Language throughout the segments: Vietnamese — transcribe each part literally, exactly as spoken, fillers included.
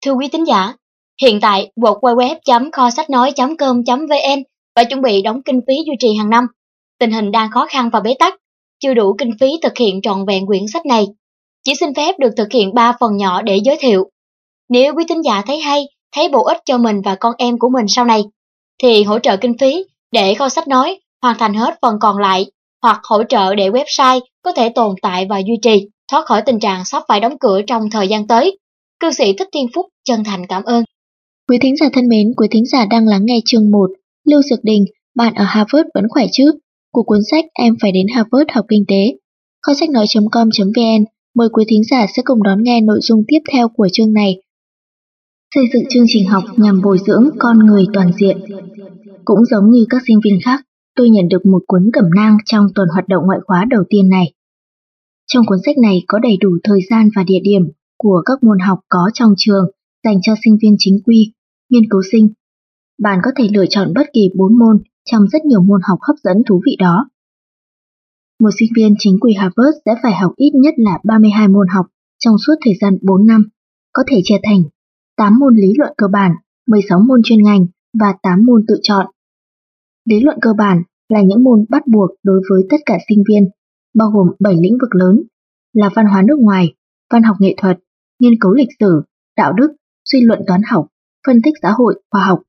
Thưa quý thính giả, hiện tại w w w chấm kho sách nói chấm com chấm v n phải chuẩn bị đóng kinh phí duy trì hàng năm. Tình hình đang khó khăn và bế tắc, chưa đủ kinh phí thực hiện trọn vẹn quyển sách này. Chỉ xin phép được thực hiện ba phần nhỏ để giới thiệu. Nếu quý thính giả thấy hay, thấy bổ ích cho mình và con em của mình sau này, thì hỗ trợ kinh phí để kho sách nói hoàn thành hết phần còn lại, hoặc hỗ trợ để website có thể tồn tại và duy trì, thoát khỏi tình trạng sắp phải đóng cửa trong thời gian tới. Cư sĩ Thích Thiên Phúc chân thành cảm ơn. Quý thính giả thân mến, quý thính giả đang lắng nghe chương một, Lưu Dược Đình, bạn ở Harvard vẫn khỏe chứ? Của cuốn sách Em phải đến Harvard học kinh tế. Kho sách nói chấm com chấm v n mời quý thính giả sẽ cùng đón nghe nội dung tiếp theo của chương này. Xây dựng chương trình học nhằm bồi dưỡng con người toàn diện. Cũng giống như các sinh viên khác, tôi nhận được một cuốn cẩm nang trong tuần hoạt động ngoại khóa đầu tiên này. Trong cuốn sách này có đầy đủ thời gian và địa điểm của các môn học có trong trường dành cho sinh viên chính quy, nghiên cứu sinh. Bạn có thể lựa chọn bất kỳ bốn môn trong rất nhiều môn học hấp dẫn thú vị đó. Một sinh viên chính quy Harvard sẽ phải học ít nhất là ba mươi hai môn học trong suốt thời gian bốn năm, có thể chia thành tám môn lý luận cơ bản, mười sáu môn chuyên ngành và tám môn tự chọn. Lý luận cơ bản là những môn bắt buộc đối với tất cả sinh viên, bao gồm bảy lĩnh vực lớn là văn hóa nước ngoài, văn học nghệ thuật, nghiên cứu lịch sử, đạo đức, suy luận toán học, phân tích xã hội, khoa học.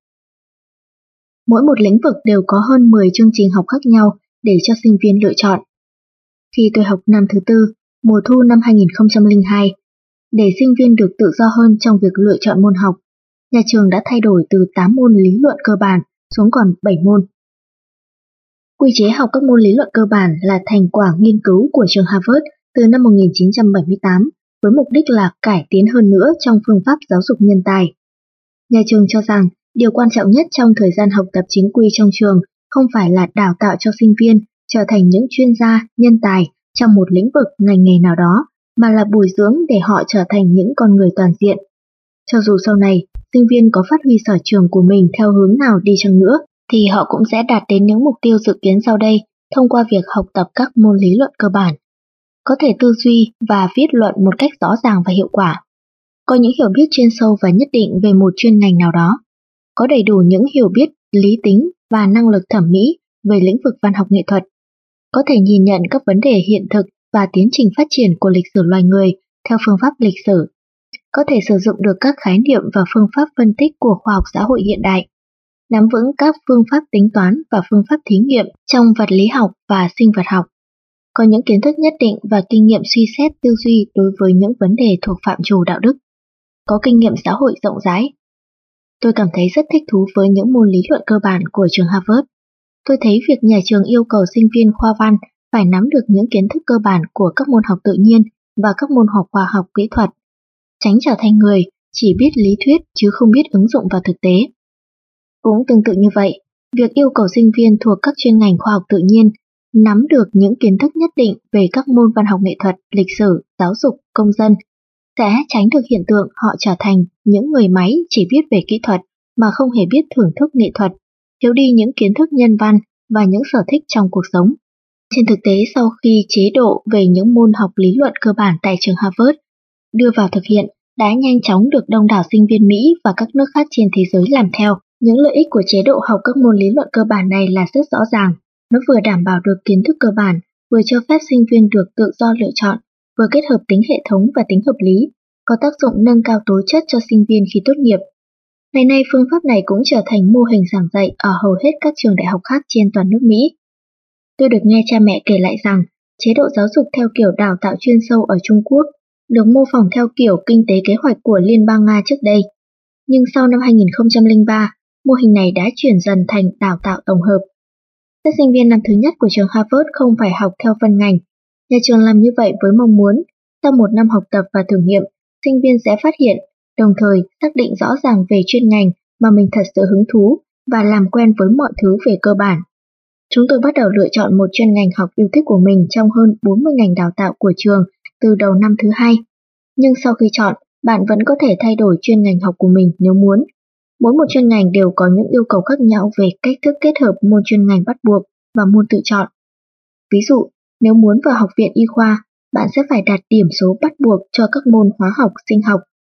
Mỗi một lĩnh vực đều có hơn mười chương trình học khác nhau để cho sinh viên lựa chọn. Khi tôi học năm thứ tư, mùa thu năm hai nghìn không trăm lẻ hai, để sinh viên được tự do hơn trong việc lựa chọn môn học, nhà trường đã thay đổi từ tám môn lý luận cơ bản xuống còn bảy môn. Quy chế học các môn lý luận cơ bản là thành quả nghiên cứu của trường Harvard từ năm một nghìn chín trăm bảy mươi tám với mục đích là cải tiến hơn nữa trong phương pháp giáo dục nhân tài. Nhà trường cho rằng điều quan trọng nhất trong thời gian học tập chính quy trong trường không phải là đào tạo cho sinh viên trở thành những chuyên gia, nhân tài trong một lĩnh vực ngành nghề nào đó, mà là bồi dưỡng để họ trở thành những con người toàn diện. Cho dù sau này, sinh viên có phát huy sở trường của mình theo hướng nào đi chăng nữa, thì họ cũng sẽ đạt đến những mục tiêu dự kiến sau đây thông qua việc học tập các môn lý luận cơ bản. Có thể tư duy và viết luận một cách rõ ràng và hiệu quả. Có những hiểu biết chuyên sâu và nhất định về một chuyên ngành nào đó. Có đầy đủ những hiểu biết lý tính và năng lực thẩm mỹ về lĩnh vực văn học nghệ thuật. Có thể nhìn nhận các vấn đề hiện thực và tiến trình phát triển của lịch sử loài người theo phương pháp lịch sử. Có thể sử dụng được các khái niệm và phương pháp phân tích của khoa học xã hội hiện đại. Nắm vững các phương pháp tính toán và phương pháp thí nghiệm trong vật lý học và sinh vật học. Có những kiến thức nhất định và kinh nghiệm suy xét tư duy đối với những vấn đề thuộc phạm trù đạo đức. Có kinh nghiệm xã hội rộng rãi. Tôi cảm thấy rất thích thú với những môn lý luận cơ bản của trường Harvard. Tôi thấy việc nhà trường yêu cầu sinh viên khoa văn phải nắm được những kiến thức cơ bản của các môn học tự nhiên và các môn học khoa học kỹ thuật, tránh trở thành người chỉ biết lý thuyết chứ không biết ứng dụng vào thực tế. Cũng tương tự như vậy, việc yêu cầu sinh viên thuộc các chuyên ngành khoa học tự nhiên nắm được những kiến thức nhất định về các môn văn học nghệ thuật, lịch sử, giáo dục, công dân, sẽ tránh được hiện tượng họ trở thành những người máy chỉ biết về kỹ thuật mà không hề biết thưởng thức nghệ thuật, thiếu đi những kiến thức nhân văn và những sở thích trong cuộc sống. Trên thực tế, sau khi chế độ về những môn học lý luận cơ bản tại trường Harvard đưa vào thực hiện, đã nhanh chóng được đông đảo sinh viên Mỹ và các nước khác trên thế giới làm theo. Những lợi ích của chế độ học các môn lý luận cơ bản này là rất rõ ràng. Nó vừa đảm bảo được kiến thức cơ bản, vừa cho phép sinh viên được tự do lựa chọn, vừa kết hợp tính hệ thống và tính hợp lý, có tác dụng nâng cao tố chất cho sinh viên khi tốt nghiệp. Ngày nay, phương pháp này cũng trở thành mô hình giảng dạy ở hầu hết các trường đại học khác trên toàn nước Mỹ. Tôi được nghe cha mẹ kể lại rằng, chế độ giáo dục theo kiểu đào tạo chuyên sâu ở Trung Quốc được mô phỏng theo kiểu kinh tế kế hoạch của Liên bang Nga trước đây. Nhưng sau năm hai nghìn không trăm lẻ ba, mô hình này đã chuyển dần thành đào tạo tổng hợp. Các sinh viên năm thứ nhất của trường Harvard không phải học theo phân ngành. Nhà trường làm như vậy với mong muốn, sau một năm học tập và thử nghiệm, sinh viên sẽ phát hiện, đồng thời xác định rõ ràng về chuyên ngành mà mình thật sự hứng thú và làm quen với mọi thứ về cơ bản. Chúng tôi bắt đầu lựa chọn một chuyên ngành học yêu thích của mình trong hơn bốn mươi ngành đào tạo của trường từ đầu năm thứ hai. Nhưng sau khi chọn, bạn vẫn có thể thay đổi chuyên ngành học của mình nếu muốn. Mỗi một chuyên ngành đều có những yêu cầu khác nhau về cách thức kết hợp môn chuyên ngành bắt buộc và môn tự chọn. Ví dụ, nếu muốn vào học viện y khoa, bạn sẽ phải đạt điểm số bắt buộc cho các môn hóa học, sinh học.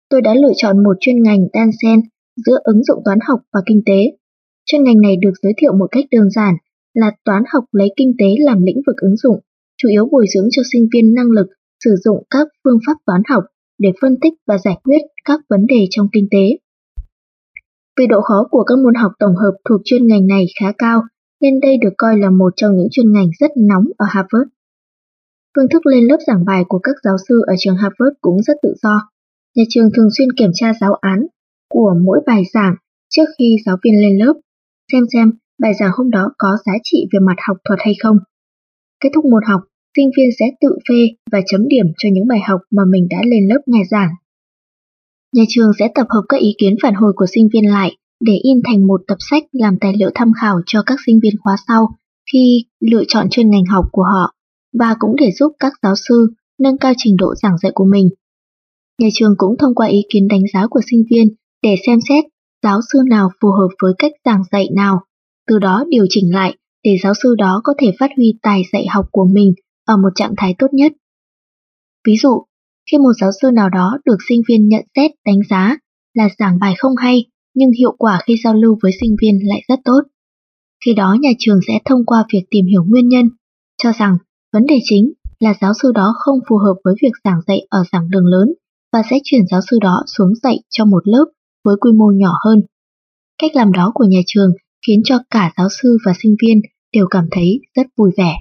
tôi đã lựa chọn một chuyên ngành đan xen giữa ứng dụng toán học và kinh tế. Chuyên ngành này được giới thiệu một cách đơn giản là toán học lấy kinh tế làm lĩnh vực ứng dụng, chủ yếu bồi dưỡng cho sinh viên năng lực sử dụng các phương pháp toán học để phân tích và giải quyết các vấn đề trong kinh tế. Vì độ khó của các môn học tổng hợp thuộc chuyên ngành này khá cao, nên đây được coi là một trong những chuyên ngành rất nóng ở Harvard. Phương thức lên lớp giảng bài của các giáo sư ở trường Harvard cũng rất tự do. Nhà trường thường xuyên kiểm tra giáo án của mỗi bài giảng trước khi giáo viên lên lớp, xem xem bài giảng hôm đó có giá trị về mặt học thuật hay không. Kết thúc môn học, sinh viên sẽ tự phê và chấm điểm cho những bài học mà mình đã lên lớp nghe giảng. Nhà trường sẽ tập hợp các ý kiến phản hồi của sinh viên lại để in thành một tập sách làm tài liệu tham khảo cho các sinh viên khóa sau khi lựa chọn chuyên ngành học của họ, và cũng để giúp các giáo sư nâng cao trình độ giảng dạy của mình. Nhà trường cũng thông qua ý kiến đánh giá của sinh viên để xem xét giáo sư nào phù hợp với cách giảng dạy nào, từ đó điều chỉnh lại để giáo sư đó có thể phát huy tài dạy học của mình ở một trạng thái tốt nhất. Ví dụ, khi một giáo sư nào đó được sinh viên nhận xét đánh giá là giảng bài không hay nhưng hiệu quả khi giao lưu với sinh viên lại rất tốt, khi đó nhà trường sẽ thông qua việc tìm hiểu nguyên nhân, cho rằng vấn đề chính là giáo sư đó không phù hợp với việc giảng dạy ở giảng đường lớn và sẽ chuyển giáo sư đó xuống dạy cho một lớp với quy mô nhỏ hơn. Cách làm đó của nhà trường khiến cho cả giáo sư và sinh viên đều cảm thấy rất vui vẻ.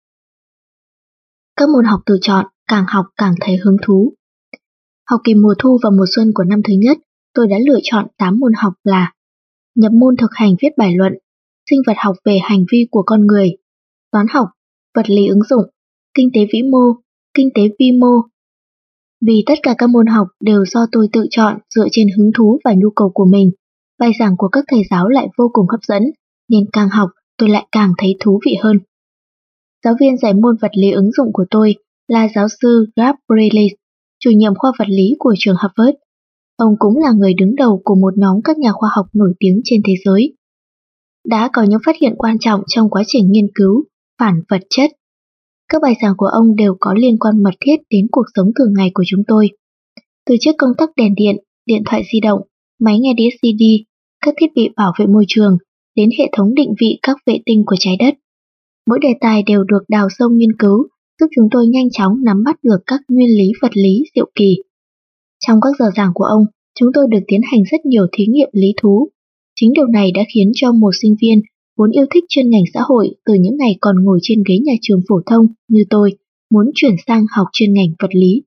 Các môn học tự chọn càng học càng thấy hứng thú. Học kỳ mùa thu và mùa xuân của năm thứ nhất, tôi đã lựa chọn tám môn học là nhập môn thực hành viết bài luận, sinh vật học về hành vi của con người, toán học, vật lý ứng dụng, kinh tế vĩ mô, kinh tế vi mô. Vì tất cả các môn học đều do tôi tự chọn dựa trên hứng thú và nhu cầu của mình, bài giảng của các thầy giáo lại vô cùng hấp dẫn, nên càng học tôi lại càng thấy thú vị hơn. Giáo viên dạy môn vật lý ứng dụng của tôi là giáo sư Gabriel, chủ nhiệm khoa vật lý của trường Harvard. Ông cũng là người đứng đầu của một nhóm các nhà khoa học nổi tiếng trên thế giới. Đã có những phát hiện quan trọng trong quá trình nghiên cứu phản vật chất. Các bài giảng của ông đều có liên quan mật thiết đến cuộc sống thường ngày của chúng tôi. Từ chiếc công tắc đèn điện, điện thoại di động, máy nghe đĩa xê đê, các thiết bị bảo vệ môi trường, đến hệ thống định vị các vệ tinh của trái đất. Mỗi đề tài đều được đào sâu nghiên cứu, giúp chúng tôi nhanh chóng nắm bắt được các nguyên lý vật lý diệu kỳ. Trong các giờ giảng của ông, chúng tôi được tiến hành rất nhiều thí nghiệm lý thú. Chính điều này đã khiến cho một sinh viên vốn yêu thích chuyên ngành xã hội từ những ngày còn ngồi trên ghế nhà trường phổ thông như tôi, muốn chuyển sang học chuyên ngành vật lý.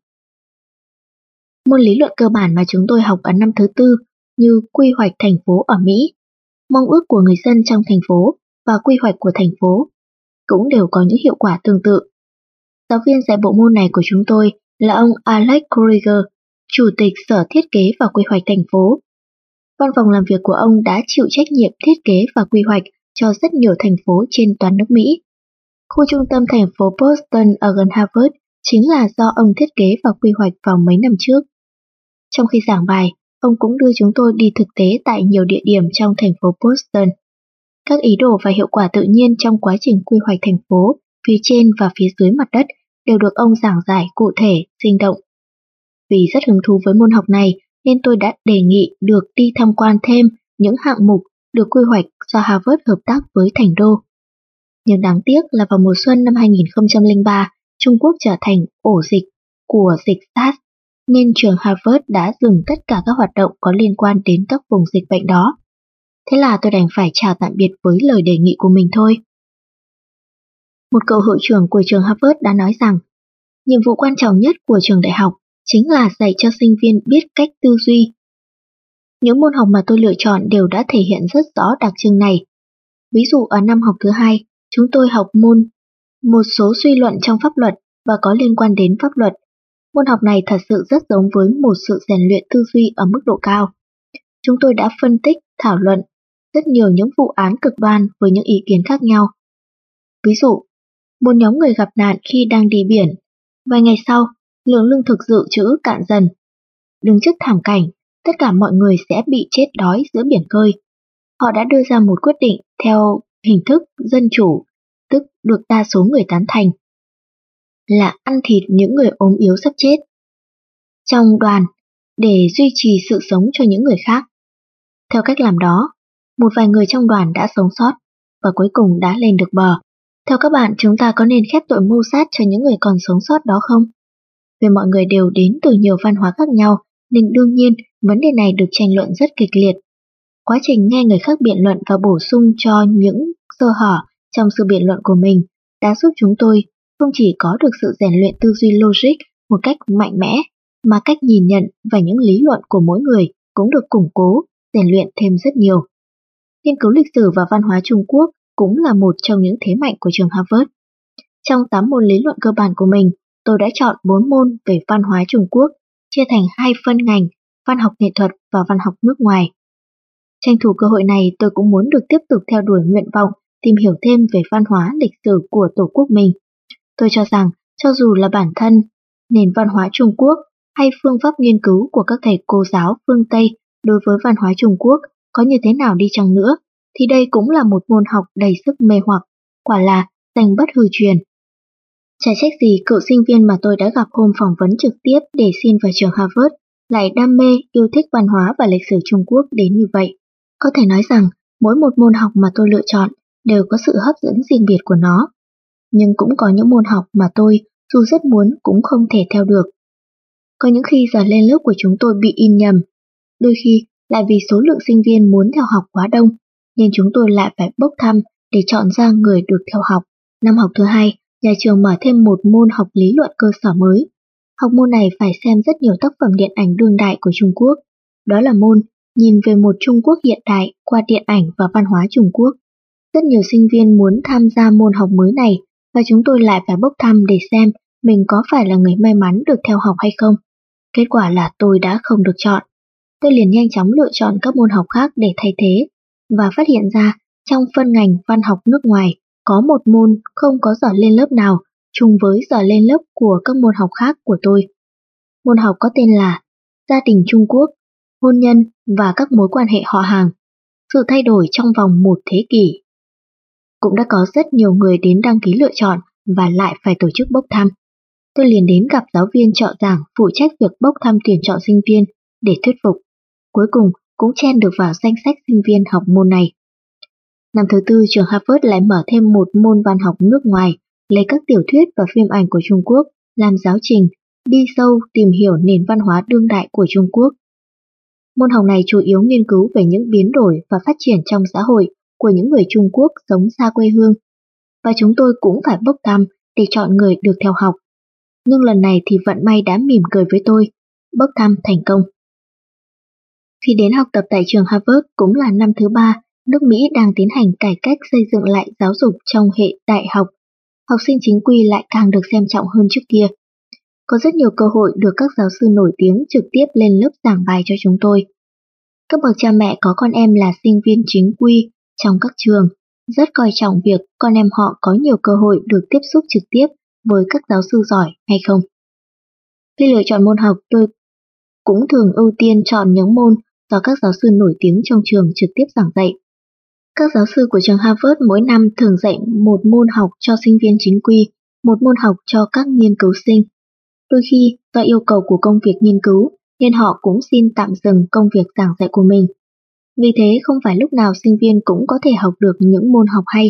Môn lý luận cơ bản mà chúng tôi học ở năm thứ tư như quy hoạch thành phố ở Mỹ, mong ước của người dân trong thành phố và quy hoạch của thành phố cũng đều có những hiệu quả tương tự. Giáo viên dạy bộ môn này của chúng tôi là ông Alex Krieger, chủ tịch Sở Thiết kế và Quy hoạch thành phố. Văn phòng làm việc của ông đã chịu trách nhiệm thiết kế và quy hoạch cho rất nhiều thành phố trên toàn nước Mỹ. Khu trung tâm thành phố Boston ở gần Harvard chính là do ông thiết kế và quy hoạch vào mấy năm trước. Trong khi giảng bài, ông cũng đưa chúng tôi đi thực tế tại nhiều địa điểm trong thành phố Boston. Các ý đồ và hiệu quả tự nhiên trong quá trình quy hoạch thành phố phía trên và phía dưới mặt đất đều được ông giảng giải cụ thể, sinh động. Vì rất hứng thú với môn học này nên tôi đã đề nghị được đi tham quan thêm những hạng mục được quy hoạch do Harvard hợp tác với thành đô. Nhưng đáng tiếc là vào mùa xuân năm hai nghìn không trăm lẻ ba, Trung Quốc trở thành ổ dịch của dịch SARS, nên trường Harvard đã dừng tất cả các hoạt động có liên quan đến các vùng dịch bệnh đó. Thế là tôi đành phải chào tạm biệt với lời đề nghị của mình thôi. Một cựu hiệu trưởng của trường Harvard đã nói rằng, nhiệm vụ quan trọng nhất của trường đại học chính là dạy cho sinh viên biết cách tư duy. Những môn học mà tôi lựa chọn đều đã thể hiện rất rõ đặc trưng này. Ví dụ ở năm học thứ hai, chúng tôi học môn một số suy luận trong pháp luật và có liên quan đến pháp luật. Môn học này thật sự rất giống với một sự rèn luyện tư duy ở mức độ cao. Chúng tôi đã phân tích, thảo luận rất nhiều những vụ án cực đoan với những ý kiến khác nhau. Ví dụ, một nhóm người gặp nạn khi đang đi biển. Vài ngày sau, lượng lương thực dự trữ cạn dần. Đứng trước thảm cảnh, tất cả mọi người sẽ bị chết đói giữa biển khơi. Họ đã đưa ra một quyết định theo hình thức dân chủ, tức được đa số người tán thành, là ăn thịt những người ốm yếu sắp chết. Trong đoàn, để duy trì sự sống cho những người khác. Theo cách làm đó, một vài người trong đoàn đã sống sót và cuối cùng đã lên được bờ. Theo các bạn, chúng ta có nên khép tội mưu sát cho những người còn sống sót đó không? Vì mọi người đều đến từ nhiều văn hóa khác nhau, nên đương nhiên vấn đề này được tranh luận rất kịch liệt. Quá trình nghe người khác biện luận và bổ sung cho những sơ hở trong sự biện luận của mình đã giúp chúng tôi không chỉ có được sự rèn luyện tư duy logic một cách mạnh mẽ, mà cách nhìn nhận và những lý luận của mỗi người cũng được củng cố, rèn luyện thêm rất nhiều. Nghiên cứu lịch sử và văn hóa Trung Quốc cũng là một trong những thế mạnh của trường Harvard. Trong tám môn lý luận cơ bản của mình, tôi đã chọn bốn môn về văn hóa Trung Quốc, chia thành hai phân ngành, văn học nghệ thuật và văn học nước ngoài. Tranh thủ cơ hội này, tôi cũng muốn được tiếp tục theo đuổi nguyện vọng tìm hiểu thêm về văn hóa lịch sử của Tổ quốc mình. Tôi cho rằng, cho dù là bản thân, nền văn hóa Trung Quốc hay phương pháp nghiên cứu của các thầy cô giáo phương Tây đối với văn hóa Trung Quốc có như thế nào đi chăng nữa, thì đây cũng là một môn học đầy sức mê hoặc, quả là danh bất hư truyền. Chả trách gì cựu sinh viên mà tôi đã gặp hôm phỏng vấn trực tiếp để xin vào trường Harvard lại đam mê, yêu thích văn hóa và lịch sử Trung Quốc đến như vậy. Có thể nói rằng, mỗi một môn học mà tôi lựa chọn đều có sự hấp dẫn riêng biệt của nó. Nhưng cũng có những môn học mà tôi, dù rất muốn, cũng không thể theo được. Có những khi giờ lên lớp của chúng tôi bị in nhầm. Đôi khi, lại vì số lượng sinh viên muốn theo học quá đông, nên chúng tôi lại phải bốc thăm để chọn ra người được theo học. Năm học thứ hai, nhà trường mở thêm một môn học lý luận cơ sở mới. Học môn này phải xem rất nhiều tác phẩm điện ảnh đương đại của Trung Quốc. Đó là môn nhìn về một Trung Quốc hiện đại qua điện ảnh và văn hóa Trung Quốc. Rất nhiều sinh viên muốn tham gia môn học mới này và chúng tôi lại phải bốc thăm để xem mình có phải là người may mắn được theo học hay không. Kết quả là tôi đã không được chọn. Tôi liền nhanh chóng lựa chọn các môn học khác để thay thế và phát hiện ra trong phân ngành văn học nước ngoài có một môn không có giờ lên lớp nào chung với giờ lên lớp của các môn học khác của tôi. Môn học có tên là Gia đình Trung Quốc, hôn nhân và các mối quan hệ họ hàng, sự thay đổi trong vòng một thế kỷ. Cũng đã có rất nhiều người đến đăng ký lựa chọn và lại phải tổ chức bốc thăm. Tôi liền đến gặp giáo viên trợ giảng phụ trách việc bốc thăm tuyển chọn sinh viên để thuyết phục. Cuối cùng cũng chen được vào danh sách sinh viên học môn này. Năm thứ tư, trường Harvard lại mở thêm một môn văn học nước ngoài, lấy các tiểu thuyết và phim ảnh của Trung Quốc làm giáo trình, đi sâu tìm hiểu nền văn hóa đương đại của Trung Quốc. Môn học này chủ yếu nghiên cứu về những biến đổi và phát triển trong xã hội của những người Trung Quốc sống xa quê hương, và chúng tôi cũng phải bốc thăm để chọn người được theo học. Nhưng lần này thì vận may đã mỉm cười với tôi, bốc thăm thành công. Khi đến học tập tại trường Harvard cũng là năm thứ ba, nước Mỹ đang tiến hành cải cách xây dựng lại giáo dục trong hệ đại học. Học sinh chính quy lại càng được xem trọng hơn trước kia. Có rất nhiều cơ hội được các giáo sư nổi tiếng trực tiếp lên lớp giảng bài cho chúng tôi. Các bậc cha mẹ có con em là sinh viên chính quy trong các trường, rất coi trọng việc con em họ có nhiều cơ hội được tiếp xúc trực tiếp với các giáo sư giỏi hay không. Khi lựa chọn môn học, tôi cũng thường ưu tiên chọn những môn do các giáo sư nổi tiếng trong trường trực tiếp giảng dạy. Các giáo sư của trường Harvard mỗi năm thường dạy một môn học cho sinh viên chính quy, một môn học cho các nghiên cứu sinh. Đôi khi, do yêu cầu của công việc nghiên cứu, nên họ cũng xin tạm dừng công việc giảng dạy của mình. Vì thế, không phải lúc nào sinh viên cũng có thể học được những môn học hay.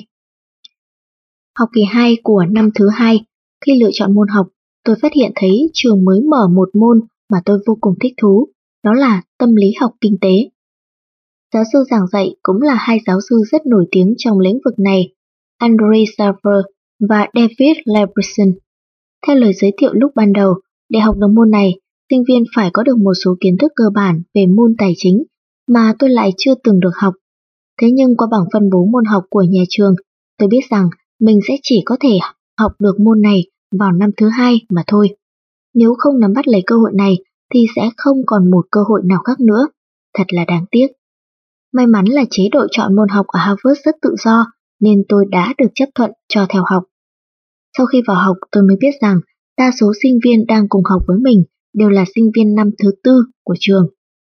Học kỳ hai của năm thứ hai, khi lựa chọn môn học, tôi phát hiện thấy trường mới mở một môn mà tôi vô cùng thích thú, đó là tâm lý học kinh tế. Giáo sư giảng dạy cũng là hai giáo sư rất nổi tiếng trong lĩnh vực này, Andre Sarver và David Leberson. Theo lời giới thiệu lúc ban đầu, để học được môn này, sinh viên phải có được một số kiến thức cơ bản về môn tài chính mà tôi lại chưa từng được học. Thế nhưng qua bảng phân bố môn học của nhà trường, tôi biết rằng mình sẽ chỉ có thể học được môn này vào năm thứ hai mà thôi. Nếu không nắm bắt lấy cơ hội này thì sẽ không còn một cơ hội nào khác nữa. Thật là đáng tiếc. May mắn là chế độ chọn môn học ở Harvard rất tự do nên tôi đã được chấp thuận cho theo học. Sau khi vào học tôi mới biết rằng đa số sinh viên đang cùng học với mình đều là sinh viên năm thứ tư của trường.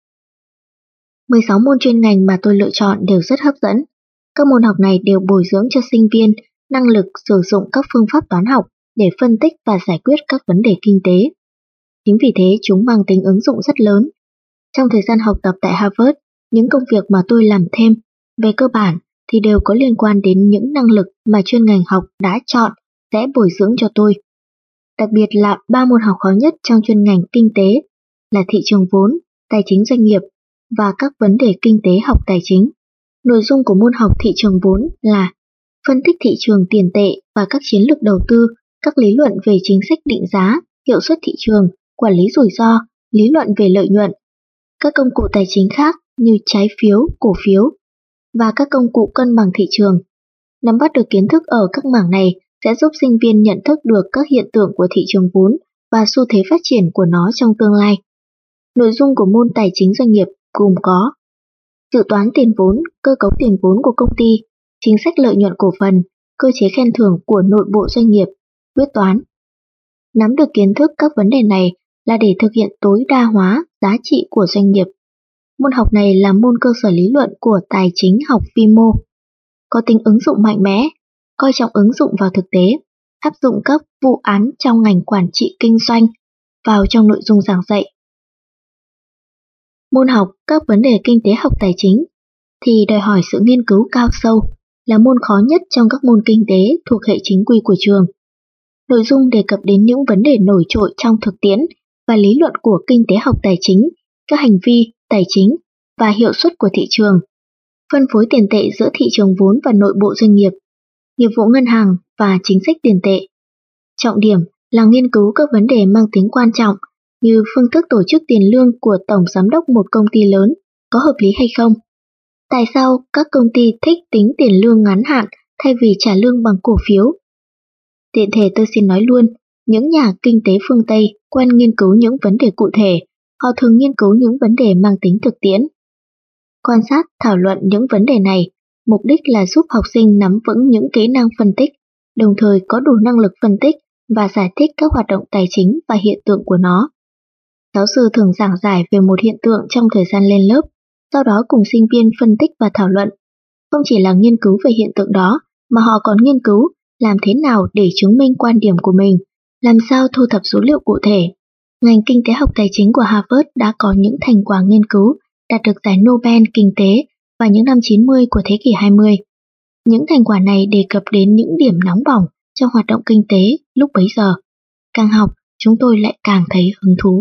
mười sáu môn chuyên ngành mà tôi lựa chọn đều rất hấp dẫn. Các môn học này đều bồi dưỡng cho sinh viên năng lực sử dụng các phương pháp toán học để phân tích và giải quyết các vấn đề kinh tế. Chính vì thế chúng mang tính ứng dụng rất lớn Trong thời gian học tập tại Harvard, những công việc mà tôi làm thêm, về cơ bản thì đều có liên quan đến những năng lực mà chuyên ngành học đã chọn sẽ bồi dưỡng cho tôi. Đặc biệt là ba môn học khó nhất trong chuyên ngành kinh tế là thị trường vốn, tài chính doanh nghiệp và các vấn đề kinh tế học tài chính. Nội dung của môn học thị trường vốn là phân tích thị trường tiền tệ và các chiến lược đầu tư, các lý luận về chính sách định giá, hiệu suất thị trường, quản lý rủi ro, lý luận về lợi nhuận, các công cụ tài chính khác như trái phiếu, cổ phiếu và các công cụ cân bằng thị trường. Nắm bắt được kiến thức ở các mảng này sẽ giúp sinh viên nhận thức được các hiện tượng của thị trường vốn và xu thế phát triển của nó trong tương lai. Nội dung của môn tài chính doanh nghiệp gồm có dự toán tiền vốn, cơ cấu tiền vốn của công ty, chính sách lợi nhuận cổ phần, cơ chế khen thưởng của nội bộ doanh nghiệp, quyết toán. Nắm được kiến thức các vấn đề này là để thực hiện tối đa hóa giá trị của doanh nghiệp. Môn học này là môn cơ sở lý luận của tài chính học vi mô, có tính ứng dụng mạnh mẽ, coi trọng ứng dụng vào thực tế, áp dụng các vụ án trong ngành quản trị kinh doanh vào trong nội dung giảng dạy. Môn học các vấn đề kinh tế học tài chính thì đòi hỏi sự nghiên cứu cao sâu, là môn khó nhất trong các môn kinh tế thuộc hệ chính quy của trường. Nội dung đề cập đến những vấn đề nổi trội trong thực tiễn và lý luận của kinh tế học tài chính, các hành vi, tài chính và hiệu suất của thị trường, phân phối tiền tệ giữa thị trường vốn và nội bộ doanh nghiệp, nghiệp vụ ngân hàng và chính sách tiền tệ. Trọng điểm là nghiên cứu các vấn đề mang tính quan trọng như phương thức tổ chức tiền lương của tổng giám đốc một công ty lớn có hợp lý hay không? Tại sao các công ty thích tính tiền lương ngắn hạn thay vì trả lương bằng cổ phiếu? Tiện thể tôi xin nói luôn, những nhà kinh tế phương Tây quen nghiên cứu những vấn đề cụ thể, họ thường nghiên cứu những vấn đề mang tính thực tiễn. Quan sát, thảo luận những vấn đề này, mục đích là giúp học sinh nắm vững những kỹ năng phân tích, đồng thời có đủ năng lực phân tích và giải thích các hoạt động tài chính và hiện tượng của nó. Giáo sư thường giảng giải về một hiện tượng trong thời gian lên lớp, sau đó cùng sinh viên phân tích và thảo luận. Không chỉ là nghiên cứu về hiện tượng đó, mà họ còn nghiên cứu làm thế nào để chứng minh quan điểm của mình, làm sao thu thập số liệu cụ thể. Ngành kinh tế học tài chính của Harvard đã có những thành quả nghiên cứu đạt được giải Nobel Kinh tế vào những năm chín mươi của thế kỷ hai mươi. Những thành quả này đề cập đến những điểm nóng bỏng trong hoạt động kinh tế lúc bấy giờ. Càng học, chúng tôi lại càng thấy hứng thú.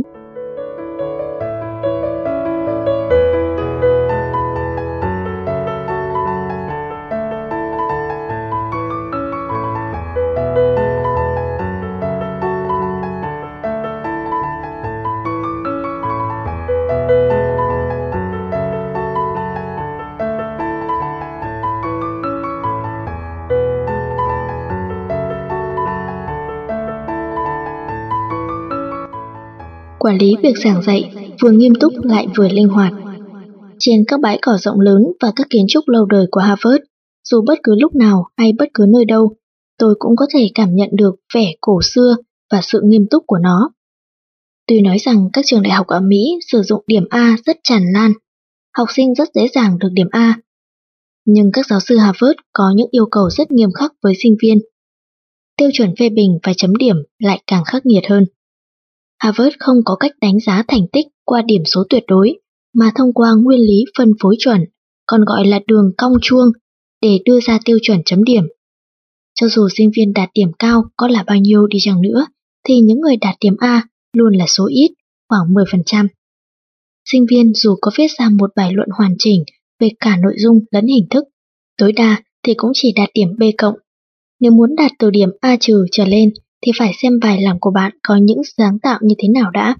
Quản lý việc giảng dạy vừa nghiêm túc lại vừa linh hoạt. Trên các bãi cỏ rộng lớn và các kiến trúc lâu đời của Harvard, dù bất cứ lúc nào hay bất cứ nơi đâu, tôi cũng có thể cảm nhận được vẻ cổ xưa và sự nghiêm túc của nó. Tuy nói rằng các trường đại học ở Mỹ sử dụng điểm A rất tràn lan, học sinh rất dễ dàng được điểm A, nhưng các giáo sư Harvard có những yêu cầu rất nghiêm khắc với sinh viên. Tiêu chuẩn phê bình và chấm điểm lại càng khắc nghiệt hơn. Harvard không có cách đánh giá thành tích qua điểm số tuyệt đối, mà thông qua nguyên lý phân phối chuẩn, còn gọi là đường cong chuông, để đưa ra tiêu chuẩn chấm điểm. Cho dù sinh viên đạt điểm cao có là bao nhiêu đi chăng nữa, thì những người đạt điểm A luôn là số ít, khoảng mười phần trăm. Sinh viên dù có viết ra một bài luận hoàn chỉnh về cả nội dung lẫn hình thức, tối đa thì cũng chỉ đạt điểm B cộng. Nếu muốn đạt từ điểm A trừ trở lên, thì phải xem bài làm của bạn có những sáng tạo như thế nào đã.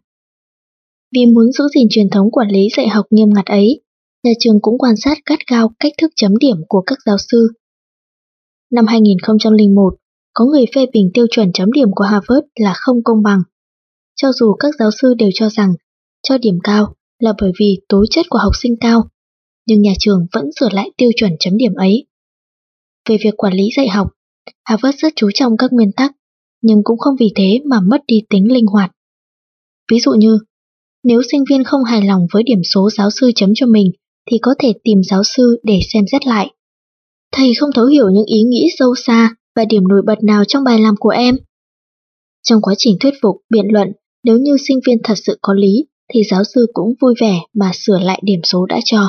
Vì muốn giữ gìn truyền thống quản lý dạy học nghiêm ngặt ấy, nhà trường cũng quan sát gắt gao cách thức chấm điểm của các giáo sư. Năm hai nghìn không trăm lẻ một, có người phê bình tiêu chuẩn chấm điểm của Harvard là không công bằng. Cho dù các giáo sư đều cho rằng cho điểm cao là bởi vì tố chất của học sinh cao, nhưng nhà trường vẫn sửa lại tiêu chuẩn chấm điểm ấy. Về việc quản lý dạy học, Harvard rất chú trọng các nguyên tắc, nhưng cũng không vì thế mà mất đi tính linh hoạt. Ví dụ như, nếu sinh viên không hài lòng với điểm số giáo sư chấm cho mình, thì có thể tìm giáo sư để xem xét lại. Thầy không thấu hiểu những ý nghĩ sâu xa và điểm nổi bật nào trong bài làm của em. Trong quá trình thuyết phục, biện luận, nếu như sinh viên thật sự có lý, thì giáo sư cũng vui vẻ mà sửa lại điểm số đã cho.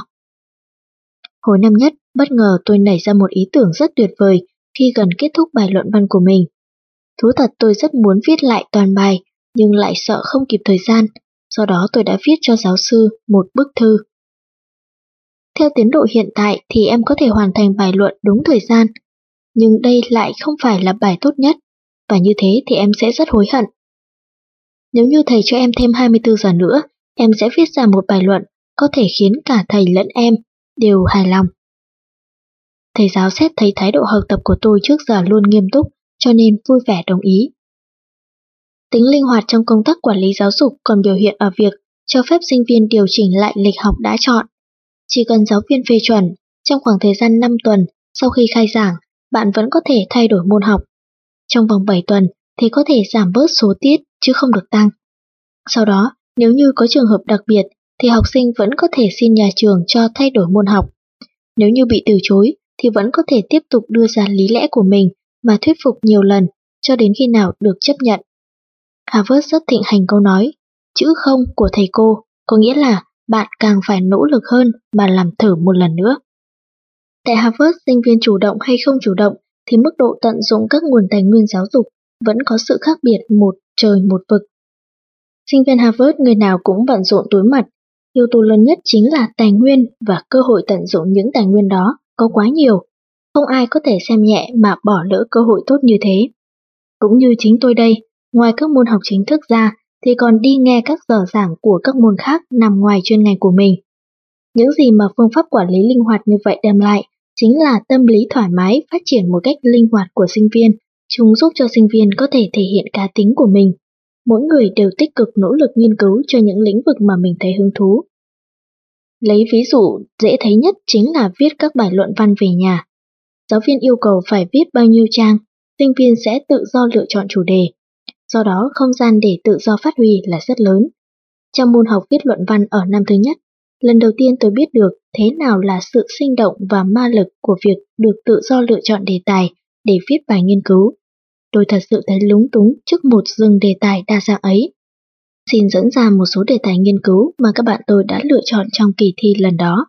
Hồi năm nhất, bất ngờ tôi nảy ra một ý tưởng rất tuyệt vời khi gần kết thúc bài luận văn của mình. Thú thật tôi rất muốn viết lại toàn bài, nhưng lại sợ không kịp thời gian, do đó tôi đã viết cho giáo sư một bức thư. Theo tiến độ hiện tại thì em có thể hoàn thành bài luận đúng thời gian, nhưng đây lại không phải là bài tốt nhất, và như thế thì em sẽ rất hối hận. Nếu như thầy cho em thêm hai mươi tư giờ nữa, em sẽ viết ra một bài luận có thể khiến cả thầy lẫn em đều hài lòng. Thầy giáo xét thấy thái độ học tập của tôi trước giờ luôn nghiêm túc, cho nên vui vẻ đồng ý. Tính linh hoạt trong công tác quản lý giáo dục còn biểu hiện ở việc cho phép sinh viên điều chỉnh lại lịch học đã chọn. Chỉ cần giáo viên phê chuẩn, trong khoảng thời gian năm tuần sau khi khai giảng, bạn vẫn có thể thay đổi môn học. Trong vòng bảy tuần thì có thể giảm bớt số tiết chứ không được tăng. Sau đó, nếu như có trường hợp đặc biệt thì học sinh vẫn có thể xin nhà trường cho thay đổi môn học. Nếu như bị từ chối thì vẫn có thể tiếp tục đưa ra lý lẽ của mình mà thuyết phục nhiều lần cho đến khi nào được chấp nhận. Harvard rất thịnh hành câu nói, chữ không của thầy cô, có nghĩa là bạn càng phải nỗ lực hơn mà làm thử một lần nữa. Tại Harvard, sinh viên chủ động hay không chủ động thì mức độ tận dụng các nguồn tài nguyên giáo dục vẫn có sự khác biệt một trời một vực. Sinh viên Harvard người nào cũng bận rộn túi mặt, yếu tố lớn nhất chính là tài nguyên và cơ hội tận dụng những tài nguyên đó có quá nhiều. Không ai có thể xem nhẹ mà bỏ lỡ cơ hội tốt như thế. Cũng như chính tôi đây, ngoài các môn học chính thức ra thì còn đi nghe các giờ giảng của các môn khác nằm ngoài chuyên ngành của mình. Những gì mà phương pháp quản lý linh hoạt như vậy đem lại chính là tâm lý thoải mái phát triển một cách linh hoạt của sinh viên. Chúng giúp cho sinh viên có thể thể hiện cá tính của mình. Mỗi người đều tích cực nỗ lực nghiên cứu cho những lĩnh vực mà mình thấy hứng thú. Lấy ví dụ dễ thấy nhất chính là viết các bài luận văn về nhà. Giáo viên yêu cầu phải viết bao nhiêu trang, sinh viên sẽ tự do lựa chọn chủ đề. Do đó không gian để tự do phát huy là rất lớn. Trong môn học viết luận văn ở năm thứ nhất, lần đầu tiên tôi biết được thế nào là sự sinh động và ma lực của việc được tự do lựa chọn đề tài để viết bài nghiên cứu. Tôi thật sự thấy lúng túng trước một rừng đề tài đa dạng ấy. Xin dẫn ra một số đề tài nghiên cứu mà các bạn tôi đã lựa chọn trong kỳ thi lần đó.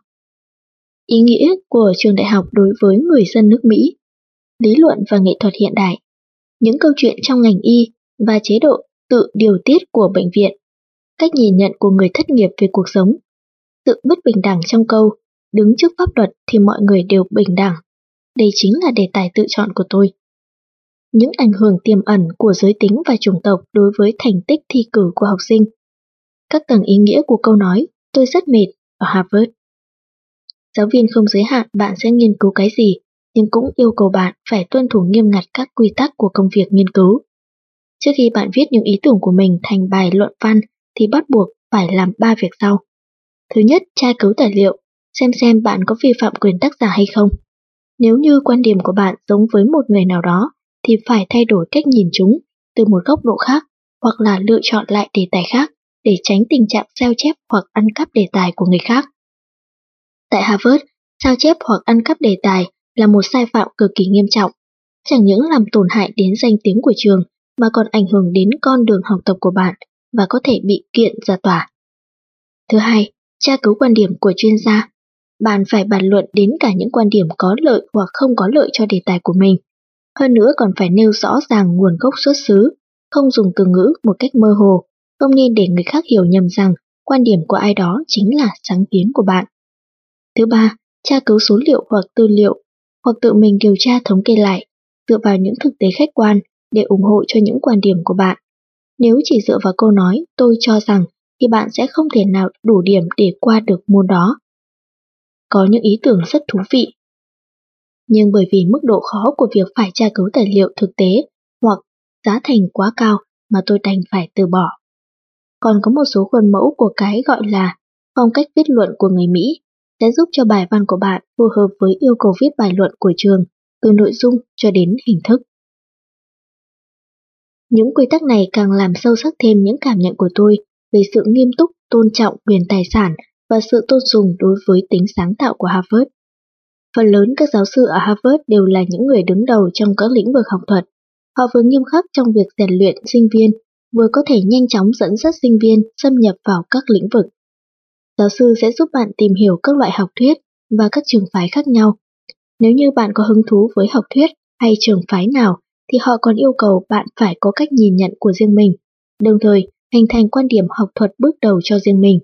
Ý nghĩa của trường đại học đối với người dân nước Mỹ, lý luận và nghệ thuật hiện đại, những câu chuyện trong ngành y và chế độ tự điều tiết của bệnh viện, cách nhìn nhận của người thất nghiệp về cuộc sống, sự bất bình đẳng trong câu đứng trước pháp luật thì mọi người đều bình đẳng. Đây chính là đề tài tự chọn của tôi. Những ảnh hưởng tiềm ẩn của giới tính và chủng tộc đối với thành tích thi cử của học sinh. Các tầng ý nghĩa của câu nói tôi rất mệt ở Harvard. Giáo viên không giới hạn bạn sẽ nghiên cứu cái gì, nhưng cũng yêu cầu bạn phải tuân thủ nghiêm ngặt các quy tắc của công việc nghiên cứu. Trước khi bạn viết những ý tưởng của mình thành bài luận văn thì bắt buộc phải làm ba việc sau. Thứ nhất, tra cứu tài liệu, xem xem bạn có vi phạm quyền tác giả hay không. Nếu như quan điểm của bạn giống với một người nào đó, thì phải thay đổi cách nhìn chúng từ một góc độ khác hoặc là lựa chọn lại đề tài khác để tránh tình trạng sao chép hoặc ăn cắp đề tài của người khác. Tại Harvard, sao chép hoặc ăn cắp đề tài là một sai phạm cực kỳ nghiêm trọng, chẳng những làm tổn hại đến danh tiếng của trường mà còn ảnh hưởng đến con đường học tập của bạn và có thể bị kiện ra tòa. Thứ hai, tra cứu quan điểm của chuyên gia. Bạn phải bàn luận đến cả những quan điểm có lợi hoặc không có lợi cho đề tài của mình. Hơn nữa còn phải nêu rõ ràng nguồn gốc xuất xứ, không dùng từ ngữ một cách mơ hồ, không nên để người khác hiểu nhầm rằng quan điểm của ai đó chính là sáng kiến của bạn. Thứ ba, tra cứu số liệu hoặc tư liệu, hoặc tự mình điều tra thống kê lại, dựa vào những thực tế khách quan để ủng hộ cho những quan điểm của bạn. Nếu chỉ dựa vào câu nói tôi cho rằng thì bạn sẽ không thể nào đủ điểm để qua được môn đó. Có những ý tưởng rất thú vị, nhưng bởi vì mức độ khó của việc phải tra cứu tài liệu thực tế hoặc giá thành quá cao mà tôi đành phải từ bỏ. Còn có một số khuôn mẫu của cái gọi là phong cách viết luận của người Mỹ sẽ giúp cho bài văn của bạn phù hợp với yêu cầu viết bài luận của trường, từ nội dung cho đến hình thức. Những quy tắc này càng làm sâu sắc thêm những cảm nhận của tôi về sự nghiêm túc, tôn trọng quyền tài sản và sự tôn sùng đối với tính sáng tạo của Harvard. Phần lớn các giáo sư ở Harvard đều là những người đứng đầu trong các lĩnh vực học thuật. Họ vừa nghiêm khắc trong việc rèn luyện sinh viên, vừa có thể nhanh chóng dẫn dắt sinh viên xâm nhập vào các lĩnh vực. Giáo sư sẽ giúp bạn tìm hiểu các loại học thuyết và các trường phái khác nhau. Nếu như bạn có hứng thú với học thuyết hay trường phái nào, thì họ còn yêu cầu bạn phải có cách nhìn nhận của riêng mình, đồng thời hình thành quan điểm học thuật bước đầu cho riêng mình.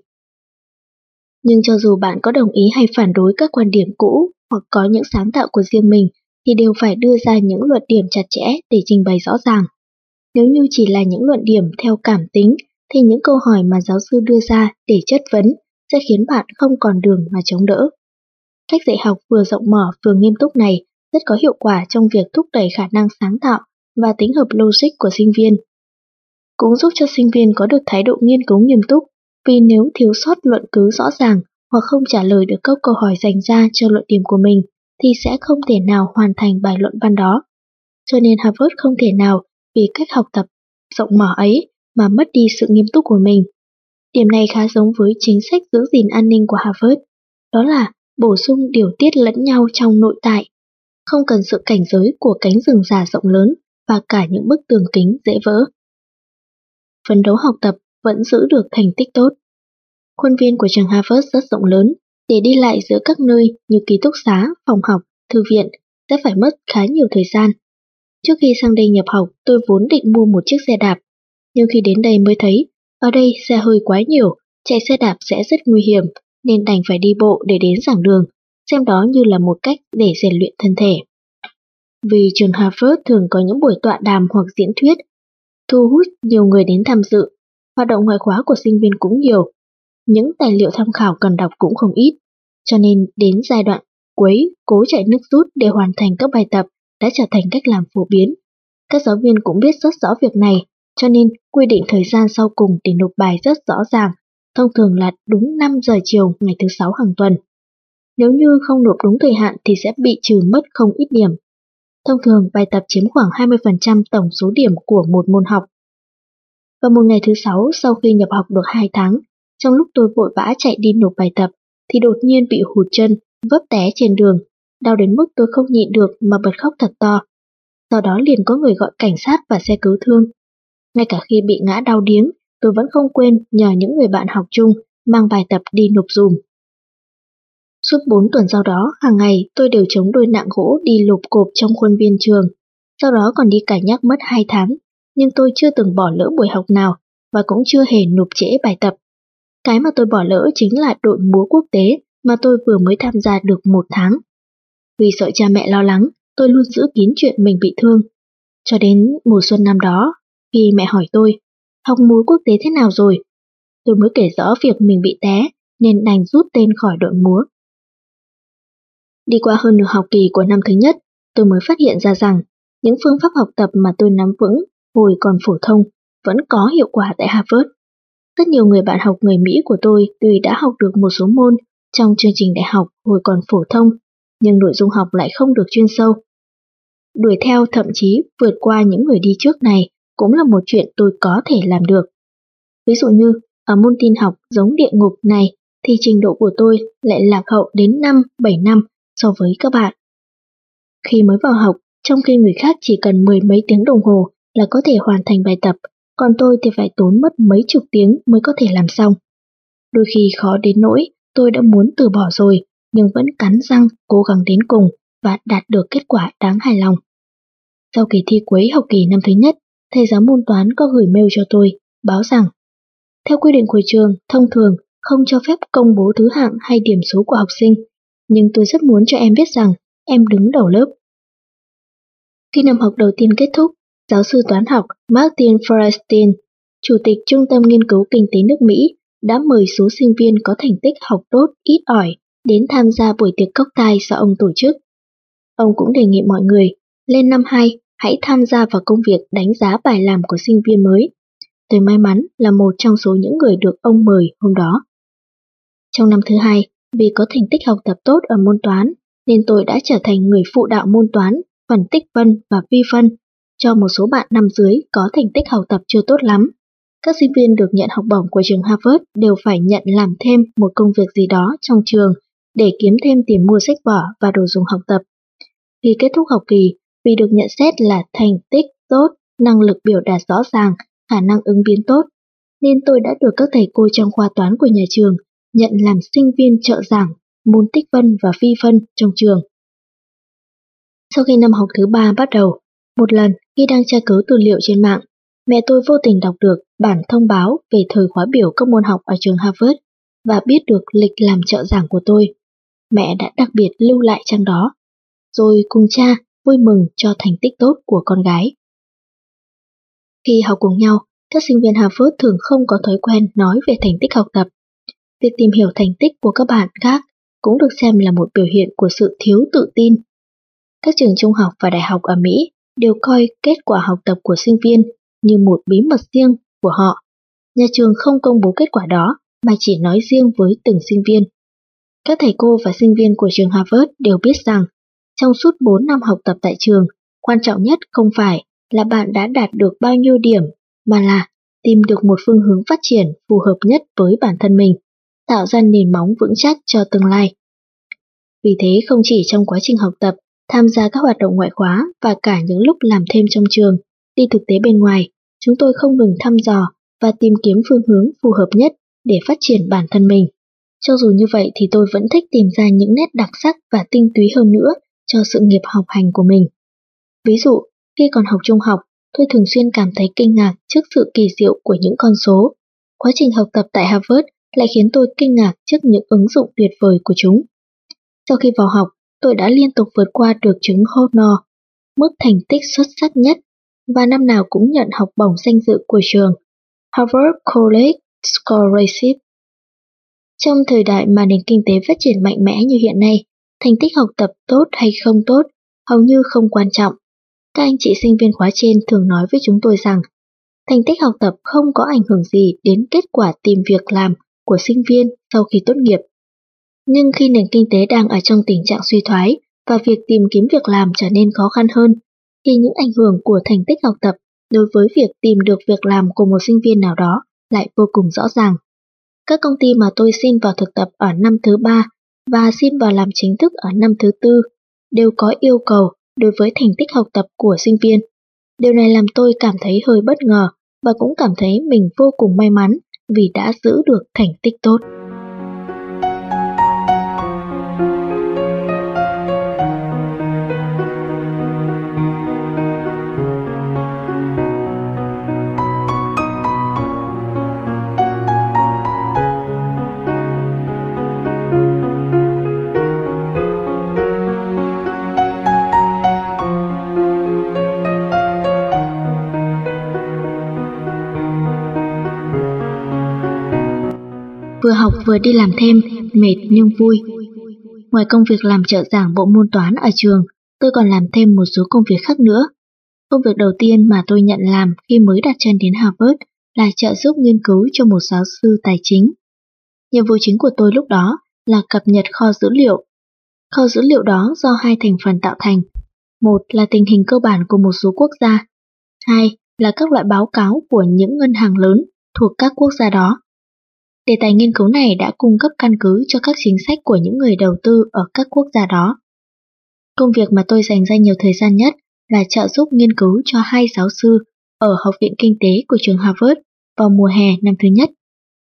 Nhưng cho dù bạn có đồng ý hay phản đối các quan điểm cũ hoặc có những sáng tạo của riêng mình, thì đều phải đưa ra những luận điểm chặt chẽ để trình bày rõ ràng. Nếu như chỉ là những luận điểm theo cảm tính, thì những câu hỏi mà giáo sư đưa ra để chất vấn sẽ khiến bạn không còn đường mà chống đỡ. Cách dạy học vừa rộng mở vừa nghiêm túc này rất có hiệu quả trong việc thúc đẩy khả năng sáng tạo và tính hợp logic của sinh viên. Cũng giúp cho sinh viên có được thái độ nghiên cứu nghiêm túc, vì nếu thiếu sót luận cứ rõ ràng hoặc không trả lời được các câu hỏi dành ra cho luận điểm của mình, thì sẽ không thể nào hoàn thành bài luận văn đó. Cho nên Harvard không thể nào vì cách học tập rộng mở ấy mà mất đi sự nghiêm túc của mình. Điểm này khá giống với chính sách giữ gìn an ninh của Harvard, đó là bổ sung điều tiết lẫn nhau trong nội tại, không cần sự cảnh giới của cánh rừng già rộng lớn và cả những bức tường kính dễ vỡ. Phấn đấu học tập vẫn giữ được thành tích tốt. Khuôn viên của trường Harvard rất rộng lớn, để đi lại giữa các nơi như ký túc xá, phòng học, thư viện sẽ phải mất khá nhiều thời gian. Trước khi sang đây nhập học, tôi vốn định mua một chiếc xe đạp, nhưng khi đến đây mới thấy, ở đây xe hơi quá nhiều, chạy xe đạp sẽ rất nguy hiểm, nên đành phải đi bộ để đến giảng đường, xem đó như là một cách để rèn luyện thân thể. Vì trường Harvard thường có những buổi tọa đàm hoặc diễn thuyết, thu hút nhiều người đến tham dự, hoạt động ngoại khóa của sinh viên cũng nhiều, những tài liệu tham khảo cần đọc cũng không ít, cho nên đến giai đoạn cuối cố chạy nước rút để hoàn thành các bài tập đã trở thành cách làm phổ biến. Các giáo viên cũng biết rất rõ việc này, cho nên quy định thời gian sau cùng để nộp bài rất rõ ràng, thông thường là đúng năm giờ chiều ngày thứ sáu hàng tuần. Nếu như không nộp đúng thời hạn thì sẽ bị trừ mất không ít điểm. Thông thường bài tập chiếm khoảng hai mươi phần trăm tổng số điểm của một môn học. Vào một ngày thứ sáu sau khi nhập học được hai tháng, trong lúc tôi vội vã chạy đi nộp bài tập, thì đột nhiên bị hụt chân, vấp té trên đường, đau đến mức tôi không nhịn được mà bật khóc thật to. Sau đó liền có người gọi cảnh sát và xe cứu thương. Ngay cả khi bị ngã đau điếng, tôi vẫn không quên nhờ những người bạn học chung mang bài tập đi nộp dùm. Suốt bốn tuần sau đó, hàng ngày tôi đều chống đôi nạng gỗ đi lộp cộp trong khuôn viên trường, sau đó còn đi cải nhắc mất hai tháng, nhưng tôi chưa từng bỏ lỡ buổi học nào và cũng chưa hề nộp trễ bài tập. Cái mà tôi bỏ lỡ chính là đội múa quốc tế mà tôi vừa mới tham gia được một tháng. Vì sợ cha mẹ lo lắng, tôi luôn giữ kín chuyện mình bị thương. Cho đến mùa xuân năm đó, khi mẹ hỏi tôi, học múa quốc tế thế nào rồi? Tôi mới kể rõ việc mình bị té, nên đành rút tên khỏi đội múa. Đi qua hơn nửa học kỳ của năm thứ nhất, tôi mới phát hiện ra rằng những phương pháp học tập mà tôi nắm vững hồi còn phổ thông vẫn có hiệu quả tại Harvard. Rất nhiều người bạn học người Mỹ của tôi tuy đã học được một số môn trong chương trình đại học hồi còn phổ thông, nhưng nội dung học lại không được chuyên sâu. Đuổi theo thậm chí vượt qua những người đi trước này cũng là một chuyện tôi có thể làm được. Ví dụ như ở môn tin học giống địa ngục này thì trình độ của tôi lại lạc hậu đến năm bảy năm so với các bạn. Khi mới vào học, trong khi người khác chỉ cần mười mấy tiếng đồng hồ là có thể hoàn thành bài tập, còn tôi thì phải tốn mất mấy chục tiếng mới có thể làm xong. Đôi khi khó đến nỗi tôi đã muốn từ bỏ rồi, nhưng vẫn cắn răng cố gắng đến cùng và đạt được kết quả đáng hài lòng. Sau kỳ thi cuối học kỳ năm thứ nhất, thầy giáo môn toán có gửi mail cho tôi, báo rằng theo quy định của trường, thông thường không cho phép công bố thứ hạng hay điểm số của học sinh, nhưng tôi rất muốn cho em biết rằng em đứng đầu lớp. Khi năm học đầu tiên kết thúc, giáo sư toán học Martin Feuerstein, chủ tịch Trung tâm Nghiên cứu Kinh tế nước Mỹ, đã mời số sinh viên có thành tích học tốt ít ỏi đến tham gia buổi tiệc cocktail do ông tổ chức. Ông cũng đề nghị mọi người, lên năm hai, hãy tham gia vào công việc đánh giá bài làm của sinh viên mới. Tôi may mắn là một trong số những người được ông mời hôm đó. Trong năm thứ hai, vì có thành tích học tập tốt ở môn toán, nên tôi đã trở thành người phụ đạo môn toán, phần tích phân và vi phân cho một số bạn năm dưới có thành tích học tập chưa tốt lắm. Các sinh viên được nhận học bổng của trường Harvard đều phải nhận làm thêm một công việc gì đó trong trường để kiếm thêm tiền mua sách vở và đồ dùng học tập. Khi kết thúc học kỳ, vì được nhận xét là thành tích tốt, năng lực biểu đạt rõ ràng khả năng ứng biến tốt, nên tôi đã được các thầy cô trong khoa toán của nhà trường nhận làm sinh viên trợ giảng môn tích phân và phi phân trong trường. Sau khi năm học thứ ba bắt đầu, một lần khi đang tra cứu tư liệu trên mạng, mẹ tôi vô tình đọc được bản thông báo về thời khóa biểu các môn học ở trường Harvard và biết được lịch làm trợ giảng của tôi. Mẹ đã đặc biệt lưu lại trang đó, rồi cùng cha vui mừng cho thành tích tốt của con gái. Khi học cùng nhau, các sinh viên Harvard thường không có thói quen nói về thành tích học tập. Việc tìm hiểu thành tích của các bạn khác cũng được xem là một biểu hiện của sự thiếu tự tin. Các trường trung học và đại học ở Mỹ đều coi kết quả học tập của sinh viên như một bí mật riêng của họ. Nhà trường không công bố kết quả đó mà chỉ nói riêng với từng sinh viên. Các thầy cô và sinh viên của trường Harvard đều biết rằng trong suốt bốn năm học tập tại trường, quan trọng nhất không phải là bạn đã đạt được bao nhiêu điểm, mà là tìm được một phương hướng phát triển phù hợp nhất với bản thân mình, tạo ra nền móng vững chắc cho tương lai. Vì thế không chỉ trong quá trình học tập, tham gia các hoạt động ngoại khóa và cả những lúc làm thêm trong trường, đi thực tế bên ngoài, chúng tôi không ngừng thăm dò và tìm kiếm phương hướng phù hợp nhất để phát triển bản thân mình. Cho dù như vậy thì tôi vẫn thích tìm ra những nét đặc sắc và tinh túy hơn nữa cho sự nghiệp học hành của mình. Ví dụ, khi còn học trung học, tôi thường xuyên cảm thấy kinh ngạc trước sự kỳ diệu của những con số. Quá trình học tập tại Harvard lại khiến tôi kinh ngạc trước những ứng dụng tuyệt vời của chúng. Sau khi vào học, tôi đã liên tục vượt qua được chứng Honor, mức thành tích xuất sắc nhất, và năm nào cũng nhận học bổng danh dự của trường Harvard College Scholarship. Trong thời đại mà nền kinh tế phát triển mạnh mẽ như hiện nay, thành tích học tập tốt hay không tốt hầu như không quan trọng. Các anh chị sinh viên khóa trên thường nói với chúng tôi rằng thành tích học tập không có ảnh hưởng gì đến kết quả tìm việc làm của sinh viên sau khi tốt nghiệp. Nhưng khi nền kinh tế đang ở trong tình trạng suy thoái và việc tìm kiếm việc làm trở nên khó khăn hơn, thì những ảnh hưởng của thành tích học tập đối với việc tìm được việc làm của một sinh viên nào đó lại vô cùng rõ ràng. Các công ty mà tôi xin vào thực tập ở năm thứ ba và xin vào làm chính thức ở năm thứ tư đều có yêu cầu đối với thành tích học tập của sinh viên. Điều này làm tôi cảm thấy hơi bất ngờ và cũng cảm thấy mình vô cùng may mắn vì đã giữ được thành tích tốt. Vừa học vừa đi làm thêm, mệt nhưng vui. Ngoài công việc làm trợ giảng bộ môn toán ở trường, tôi còn làm thêm một số công việc khác nữa. Công việc đầu tiên mà tôi nhận làm khi mới đặt chân đến Harvard là trợ giúp nghiên cứu cho một giáo sư tài chính. Nhiệm vụ chính của tôi lúc đó là cập nhật kho dữ liệu. Kho dữ liệu đó do hai thành phần tạo thành. Một là tình hình cơ bản của một số quốc gia. Hai là các loại báo cáo của những ngân hàng lớn thuộc các quốc gia đó. Đề tài nghiên cứu này đã cung cấp căn cứ cho các chính sách của những người đầu tư ở các quốc gia đó. Công việc mà tôi dành ra nhiều thời gian nhất là trợ giúp nghiên cứu cho hai giáo sư ở Học viện Kinh tế của trường Harvard vào mùa hè năm thứ nhất.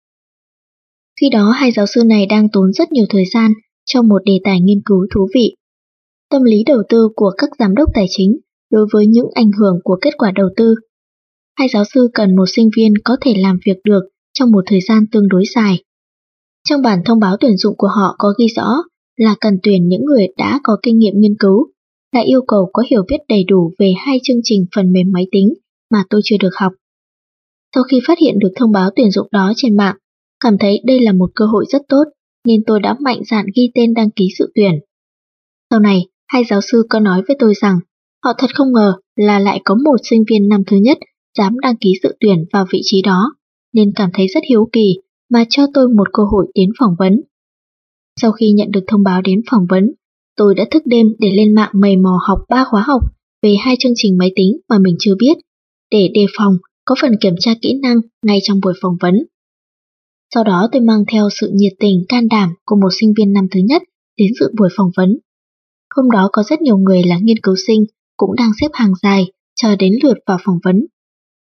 Khi đó hai giáo sư này đang tốn rất nhiều thời gian cho một đề tài nghiên cứu thú vị. Tâm lý đầu tư của các giám đốc tài chính đối với những ảnh hưởng của kết quả đầu tư. Hai giáo sư cần một sinh viên có thể làm việc được trong một thời gian tương đối dài. Trong bản thông báo tuyển dụng của họ có ghi rõ là cần tuyển những người đã có kinh nghiệm nghiên cứu, là yêu cầu có hiểu biết đầy đủ về hai chương trình phần mềm máy tính mà tôi chưa được học. Sau khi phát hiện được thông báo tuyển dụng đó trên mạng, cảm thấy đây là một cơ hội rất tốt, nên tôi đã mạnh dạn ghi tên đăng ký dự tuyển. Sau này, hai giáo sư có nói với tôi rằng họ thật không ngờ là lại có một sinh viên năm thứ nhất dám đăng ký dự tuyển vào vị trí đó, nên cảm thấy rất hiếu kỳ mà cho tôi một cơ hội đến phỏng vấn. Sau khi nhận được thông báo đến phỏng vấn, tôi đã thức đêm để lên mạng mày mò học ba khóa học về hai chương trình máy tính mà mình chưa biết, để đề phòng có phần kiểm tra kỹ năng ngay trong buổi phỏng vấn. Sau đó tôi mang theo sự nhiệt tình can đảm của một sinh viên năm thứ nhất đến dự buổi phỏng vấn. Hôm đó có rất nhiều người là nghiên cứu sinh cũng đang xếp hàng dài chờ đến lượt vào phỏng vấn.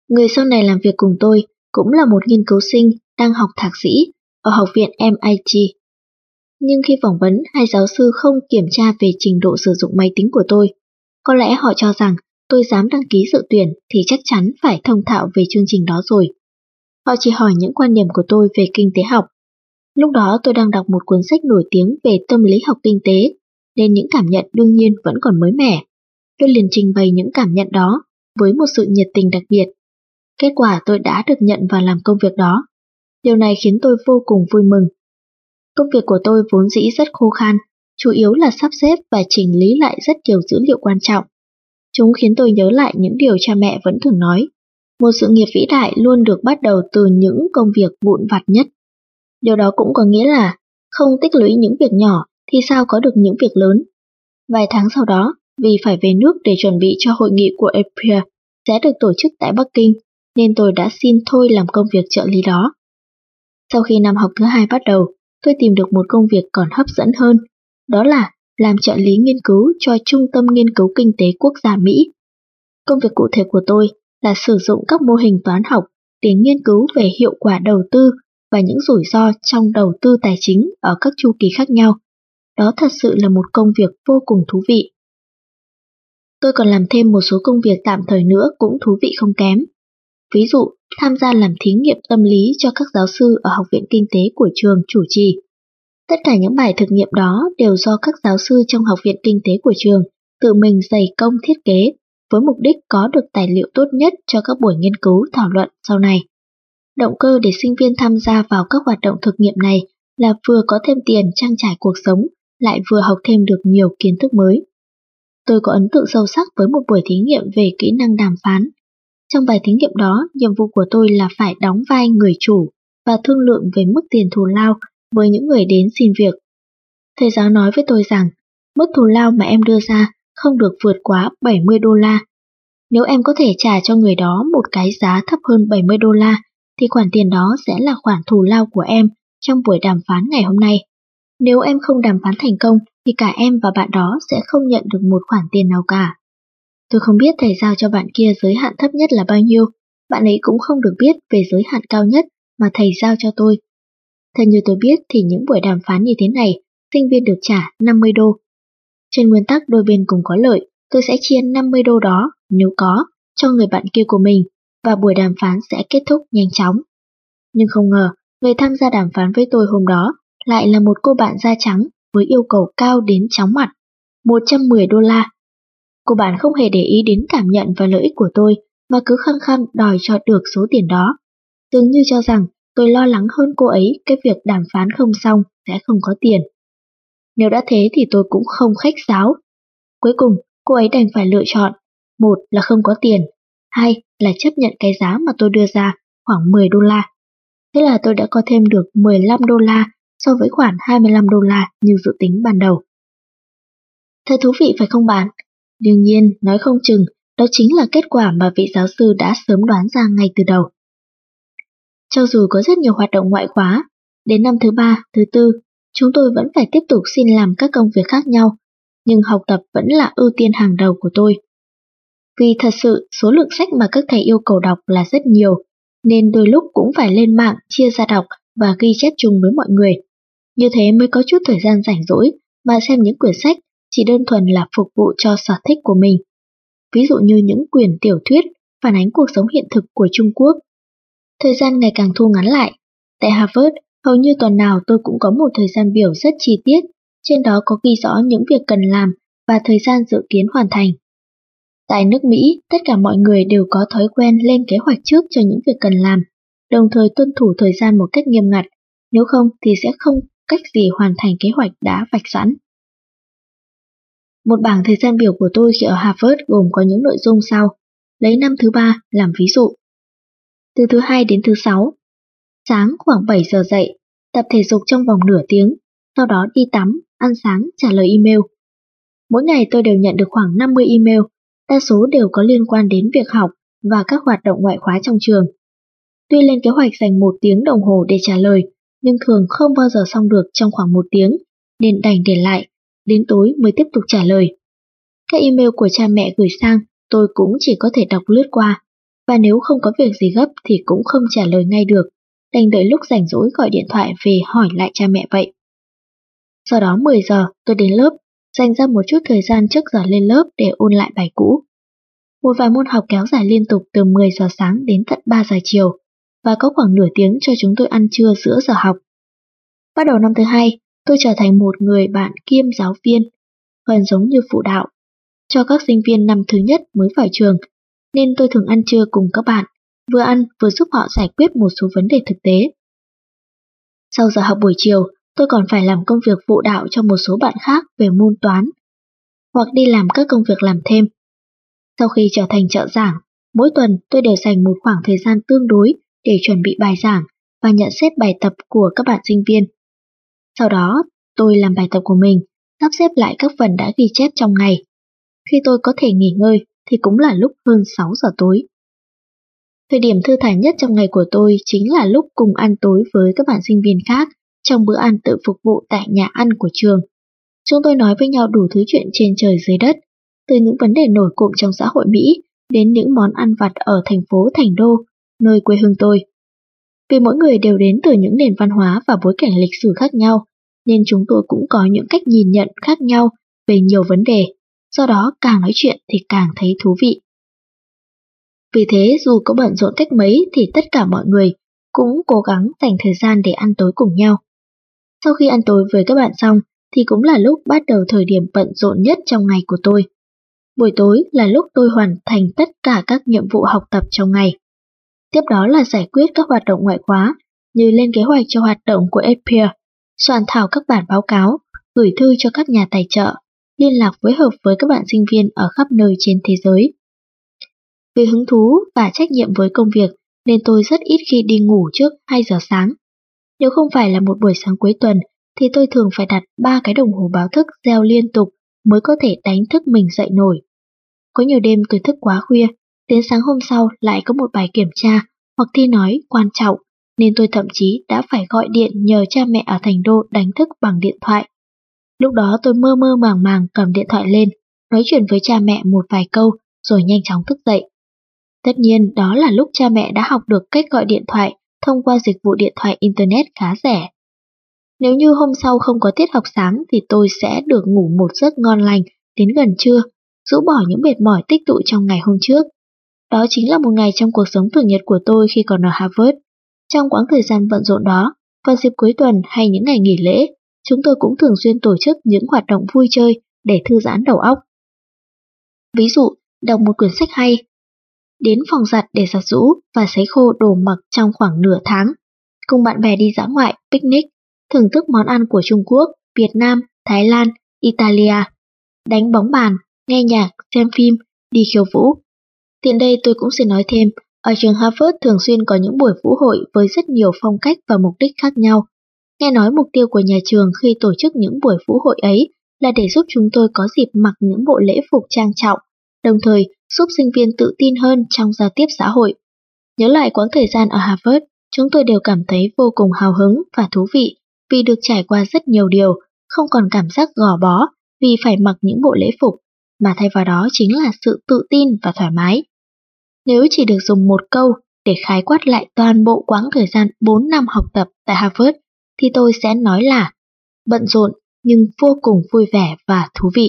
Người sau này làm việc cùng tôi cũng là một nghiên cứu sinh đang học thạc sĩ ở học viện em i tê. Nhưng khi phỏng vấn, hai giáo sư không kiểm tra về trình độ sử dụng máy tính của tôi. Có lẽ họ cho rằng tôi dám đăng ký dự tuyển thì chắc chắn phải thông thạo về chương trình đó rồi. Họ chỉ hỏi những quan điểm của tôi về kinh tế học. Lúc đó tôi đang đọc một cuốn sách nổi tiếng về tâm lý học kinh tế, nên những cảm nhận đương nhiên vẫn còn mới mẻ. Tôi liền trình bày những cảm nhận đó với một sự nhiệt tình đặc biệt. Kết quả tôi đã được nhận vào làm công việc đó. Điều này khiến tôi vô cùng vui mừng. Công việc của tôi vốn dĩ rất khô khan, chủ yếu là sắp xếp và chỉnh lý lại rất nhiều dữ liệu quan trọng. Chúng khiến tôi nhớ lại những điều cha mẹ vẫn thường nói. Một sự nghiệp vĩ đại luôn được bắt đầu từ những công việc vụn vặt nhất. Điều đó cũng có nghĩa là không tích lũy những việc nhỏ thì sao có được những việc lớn. Vài tháng sau đó, vì phải về nước để chuẩn bị cho hội nghị của a pê e sẽ được tổ chức tại Bắc Kinh, nên tôi đã xin thôi làm công việc trợ lý đó. Sau khi năm học thứ hai bắt đầu, tôi tìm được một công việc còn hấp dẫn hơn, đó là làm trợ lý nghiên cứu cho Trung tâm Nghiên cứu Kinh tế Quốc gia Mỹ. Công việc cụ thể của tôi là sử dụng các mô hình toán học để nghiên cứu về hiệu quả đầu tư và những rủi ro trong đầu tư tài chính ở các chu kỳ khác nhau. Đó thật sự là một công việc vô cùng thú vị. Tôi còn làm thêm một số công việc tạm thời nữa cũng thú vị không kém. Ví dụ, tham gia làm thí nghiệm tâm lý cho các giáo sư ở Học viện Kinh tế của trường chủ trì. Tất cả những bài thực nghiệm đó đều do các giáo sư trong Học viện Kinh tế của trường tự mình dày công thiết kế với mục đích có được tài liệu tốt nhất cho các buổi nghiên cứu thảo luận sau này. Động cơ để sinh viên tham gia vào các hoạt động thực nghiệm này là vừa có thêm tiền trang trải cuộc sống, lại vừa học thêm được nhiều kiến thức mới. Tôi có ấn tượng sâu sắc với một buổi thí nghiệm về kỹ năng đàm phán. Trong bài thí nghiệm đó, nhiệm vụ của tôi là phải đóng vai người chủ và thương lượng về mức tiền thù lao với những người đến xin việc. Thầy giáo nói với tôi rằng, mức thù lao mà em đưa ra không được vượt quá bảy mươi đô la. Nếu em có thể trả cho người đó một cái giá thấp hơn bảy mươi đô la, thì khoản tiền đó sẽ là khoản thù lao của em trong buổi đàm phán ngày hôm nay. Nếu em không đàm phán thành công, thì cả em và bạn đó sẽ không nhận được một khoản tiền nào cả. Tôi không biết thầy giao cho bạn kia giới hạn thấp nhất là bao nhiêu, bạn ấy cũng không được biết về giới hạn cao nhất mà thầy giao cho tôi. Theo như tôi biết thì những buổi đàm phán như thế này, sinh viên được trả năm mươi đô. Trên nguyên tắc đôi bên cùng có lợi, tôi sẽ chia năm mươi đô đó, nếu có, cho người bạn kia của mình, và buổi đàm phán sẽ kết thúc nhanh chóng. Nhưng không ngờ, người tham gia đàm phán với tôi hôm đó lại là một cô bạn da trắng với yêu cầu cao đến chóng mặt, một trăm mười đô la. Cô bạn không hề để ý đến cảm nhận và lợi ích của tôi, mà cứ khăng khăng đòi cho được số tiền đó. Dường như cho rằng tôi lo lắng hơn cô ấy cái việc đàm phán không xong sẽ không có tiền. Nếu đã thế thì tôi cũng không khách sáo. Cuối cùng, cô ấy đành phải lựa chọn. Một là không có tiền, hai là chấp nhận cái giá mà tôi đưa ra, khoảng mười đô la. Thế là tôi đã có thêm được mười lăm đô la so với khoản hai mươi lăm đô la như dự tính ban đầu. Thật thú vị phải không bạn? Đương nhiên, nói không chừng, đó chính là kết quả mà vị giáo sư đã sớm đoán ra ngay từ đầu. Cho dù có rất nhiều hoạt động ngoại khóa, đến năm thứ ba, thứ tư, chúng tôi vẫn phải tiếp tục xin làm các công việc khác nhau, nhưng học tập vẫn là ưu tiên hàng đầu của tôi. Vì thật sự số lượng sách mà các thầy yêu cầu đọc là rất nhiều, nên đôi lúc cũng phải lên mạng chia ra đọc và ghi chép chung với mọi người. Như thế mới có chút thời gian rảnh rỗi mà xem những quyển sách chỉ đơn thuần là phục vụ cho sở thích của mình. Ví dụ như những quyển tiểu thuyết phản ánh cuộc sống hiện thực của Trung Quốc. Thời gian ngày càng thu ngắn lại. Tại Harvard, hầu như tuần nào tôi cũng có một thời gian biểu rất chi tiết, trên đó có ghi rõ những việc cần làm và thời gian dự kiến hoàn thành. Tại nước Mỹ, tất cả mọi người đều có thói quen lên kế hoạch trước cho những việc cần làm, đồng thời tuân thủ thời gian một cách nghiêm ngặt, nếu không thì sẽ không cách gì hoàn thành kế hoạch đã vạch sẵn. Một bảng thời gian biểu của tôi khi ở Harvard gồm có những nội dung sau, lấy năm thứ ba làm ví dụ. Từ thứ hai đến thứ sáu, sáng khoảng bảy giờ dậy, tập thể dục trong vòng nửa tiếng, sau đó đi tắm, ăn sáng, trả lời email. Mỗi ngày tôi đều nhận được khoảng năm mươi email, đa số đều có liên quan đến việc học và các hoạt động ngoại khóa trong trường. Tuy lên kế hoạch dành một tiếng đồng hồ để trả lời, nhưng thường không bao giờ xong được trong khoảng một tiếng, nên đành để lại, đến tối mới tiếp tục trả lời. Các email của cha mẹ gửi sang, tôi cũng chỉ có thể đọc lướt qua. và nếu không có việc gì gấp thì cũng không trả lời ngay được, đành đợi lúc rảnh rỗi gọi điện thoại về hỏi lại cha mẹ vậy. Sau đó mười giờ tôi đến lớp, dành ra một chút thời gian trước giờ lên lớp để ôn lại bài cũ. Một vài môn học kéo dài liên tục từ mười giờ sáng đến tận ba giờ chiều, và có khoảng nửa tiếng cho chúng tôi ăn trưa giữa giờ học. Bắt đầu năm thứ hai, tôi trở thành một người bạn kiêm giáo viên, gần giống như phụ đạo, cho các sinh viên năm thứ nhất mới vào trường, nên tôi thường ăn trưa cùng các bạn, vừa ăn vừa giúp họ giải quyết một số vấn đề thực tế. Sau giờ học buổi chiều, tôi còn phải làm công việc phụ đạo cho một số bạn khác về môn toán, hoặc đi làm các công việc làm thêm. Sau khi trở thành trợ giảng, mỗi tuần tôi đều dành một khoảng thời gian tương đối để chuẩn bị bài giảng và nhận xét bài tập của các bạn sinh viên. Sau đó, tôi làm bài tập của mình, sắp xếp lại các phần đã ghi chép trong ngày. Khi tôi có thể nghỉ ngơi thì cũng là lúc hơn sáu giờ tối. Thời điểm thư thái nhất trong ngày của tôi chính là lúc cùng ăn tối với các bạn sinh viên khác trong bữa ăn tự phục vụ tại nhà ăn của trường. Chúng tôi nói với nhau đủ thứ chuyện trên trời dưới đất, từ những vấn đề nổi cộm trong xã hội Mỹ đến những món ăn vặt ở thành phố Thành Đô, nơi quê hương tôi. Vì mỗi người đều đến từ những nền văn hóa và bối cảnh lịch sử khác nhau, nên chúng tôi cũng có những cách nhìn nhận khác nhau về nhiều vấn đề, do đó càng nói chuyện thì càng thấy thú vị. Vì thế dù có bận rộn cách mấy thì tất cả mọi người cũng cố gắng dành thời gian để ăn tối cùng nhau. Sau khi ăn tối với các bạn xong thì cũng là lúc bắt đầu thời điểm bận rộn nhất trong ngày của tôi. Buổi tối là lúc tôi hoàn thành tất cả các nhiệm vụ học tập trong ngày. Tiếp đó là giải quyết các hoạt động ngoại khóa như lên kế hoạch cho hoạt động của Apeer, soạn thảo các bản báo cáo, gửi thư cho các nhà tài trợ, liên lạc phối hợp với các bạn sinh viên ở khắp nơi trên thế giới. Vì hứng thú và trách nhiệm với công việc nên tôi rất ít khi đi ngủ trước hai giờ sáng. Nếu không phải là một buổi sáng cuối tuần thì tôi thường phải đặt ba cái đồng hồ báo thức reo liên tục mới có thể đánh thức mình dậy nổi. Có nhiều đêm tôi thức quá khuya, đến sáng hôm sau lại có một bài kiểm tra hoặc thi nói quan trọng, nên tôi thậm chí đã phải gọi điện nhờ cha mẹ ở Thành Đô đánh thức bằng điện thoại. Lúc đó tôi mơ mơ màng màng cầm điện thoại lên, nói chuyện với cha mẹ một vài câu rồi nhanh chóng thức dậy. Tất nhiên đó là lúc cha mẹ đã học được cách gọi điện thoại thông qua dịch vụ điện thoại Internet khá rẻ. Nếu như hôm sau không có tiết học sáng thì tôi sẽ được ngủ một giấc ngon lành đến gần trưa, rũ bỏ những mệt mỏi tích tụ trong ngày hôm trước. Đó chính là một ngày trong cuộc sống thường nhật của tôi khi còn ở Harvard. Trong quãng thời gian bận rộn đó, vào dịp cuối tuần hay những ngày nghỉ lễ, chúng tôi cũng thường xuyên tổ chức những hoạt động vui chơi để thư giãn đầu óc. Ví dụ, đọc một quyển sách hay, đến phòng giặt để giặt giũ và sấy khô đồ mặc trong khoảng nửa tháng, cùng bạn bè đi dã ngoại, picnic, thưởng thức món ăn của Trung Quốc, Việt Nam, Thái Lan, Italia, đánh bóng bàn, nghe nhạc, xem phim, đi khiêu vũ. Tiện đây tôi cũng xin nói thêm, ở trường Harvard thường xuyên có những buổi vũ hội với rất nhiều phong cách và mục đích khác nhau. Nghe nói mục tiêu của nhà trường khi tổ chức những buổi vũ hội ấy là để giúp chúng tôi có dịp mặc những bộ lễ phục trang trọng, đồng thời giúp sinh viên tự tin hơn trong giao tiếp xã hội. Nhớ lại quãng thời gian ở Harvard, chúng tôi đều cảm thấy vô cùng hào hứng và thú vị vì được trải qua rất nhiều điều, không còn cảm giác gò bó vì phải mặc những bộ lễ phục, mà thay vào đó chính là sự tự tin và thoải mái. Nếu chỉ được dùng một câu để khái quát lại toàn bộ quãng thời gian bốn năm học tập tại Harvard, thì tôi sẽ nói là bận rộn nhưng vô cùng vui vẻ và thú vị.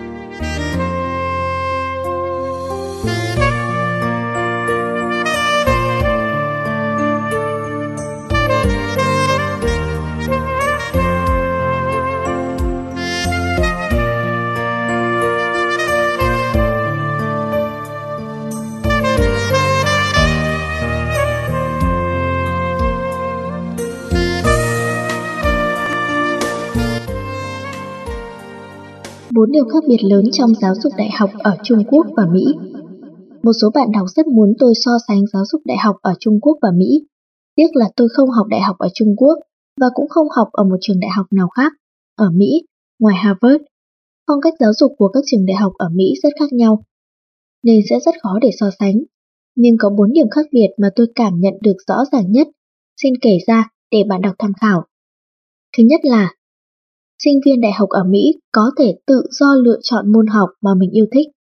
Bốn điều khác biệt lớn trong giáo dục đại học ở Trung Quốc và Mỹ. Một số bạn đọc rất muốn tôi so sánh giáo dục đại học ở Trung Quốc và Mỹ. Tiếc là tôi không học đại học ở Trung Quốc và cũng không học ở một trường đại học nào khác ở Mỹ ngoài Harvard. Phong cách giáo dục của các trường đại học ở Mỹ rất khác nhau, nên sẽ rất khó để so sánh. Nhưng có bốn điểm khác biệt mà tôi cảm nhận được rõ ràng nhất, xin kể ra để bạn đọc tham khảo. Thứ nhất là sinh viên đại học ở Mỹ có thể tự do lựa chọn môn học mà mình yêu thích.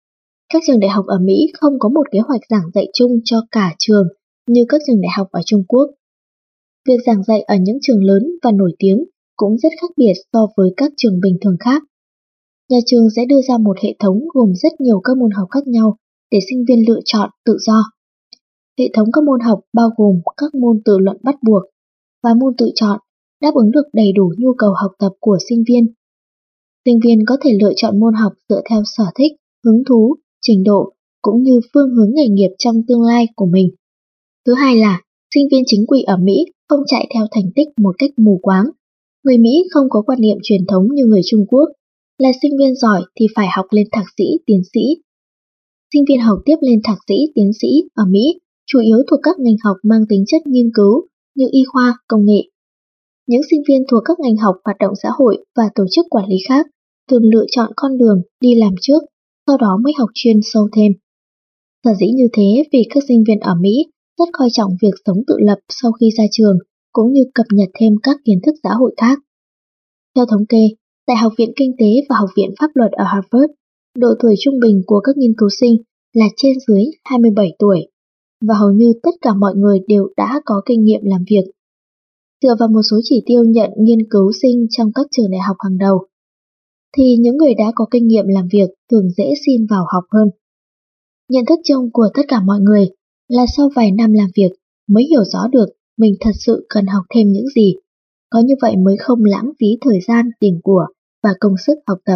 Các trường đại học ở Mỹ không có một kế hoạch giảng dạy chung cho cả trường như các trường đại học ở Trung Quốc. Việc giảng dạy ở những trường lớn và nổi tiếng cũng rất khác biệt so với các trường bình thường khác. Nhà trường sẽ đưa ra một hệ thống gồm rất nhiều các môn học khác nhau để sinh viên lựa chọn tự do. Hệ thống các môn học bao gồm các môn tự luận bắt buộc và môn tự chọn, đáp ứng được đầy đủ nhu cầu học tập của sinh viên. Sinh viên có thể lựa chọn môn học dựa theo sở thích, hứng thú, trình độ cũng như phương hướng nghề nghiệp trong tương lai của mình. Thứ hai là, sinh viên chính quy ở Mỹ không chạy theo thành tích một cách mù quáng. Người Mỹ không có quan niệm truyền thống như người Trung Quốc, là sinh viên giỏi thì phải học lên thạc sĩ, tiến sĩ. Sinh viên học tiếp lên thạc sĩ, tiến sĩ ở Mỹ chủ yếu thuộc các ngành học mang tính chất nghiên cứu như y khoa, công nghệ. Những sinh viên thuộc các ngành học hoạt động xã hội và tổ chức quản lý khác thường lựa chọn con đường đi làm trước, sau đó mới học chuyên sâu thêm. Sở dĩ như thế vì các sinh viên ở Mỹ rất coi trọng việc sống tự lập sau khi ra trường, cũng như cập nhật thêm các kiến thức xã hội khác. Theo thống kê, tại Học viện Kinh tế và Học viện Pháp luật ở Harvard, độ tuổi trung bình của các nghiên cứu sinh là trên dưới hai mươi bảy tuổi, và hầu như tất cả mọi người đều đã có kinh nghiệm làm việc. Dựa vào một số chỉ tiêu nhận nghiên cứu sinh trong các trường đại học hàng đầu, thì những người đã có kinh nghiệm làm việc thường dễ xin vào học hơn. Nhận thức chung của tất cả mọi người là sau vài năm làm việc mới hiểu rõ được mình thật sự cần học thêm những gì, có như vậy mới không lãng phí thời gian, tiền của và công sức học tập.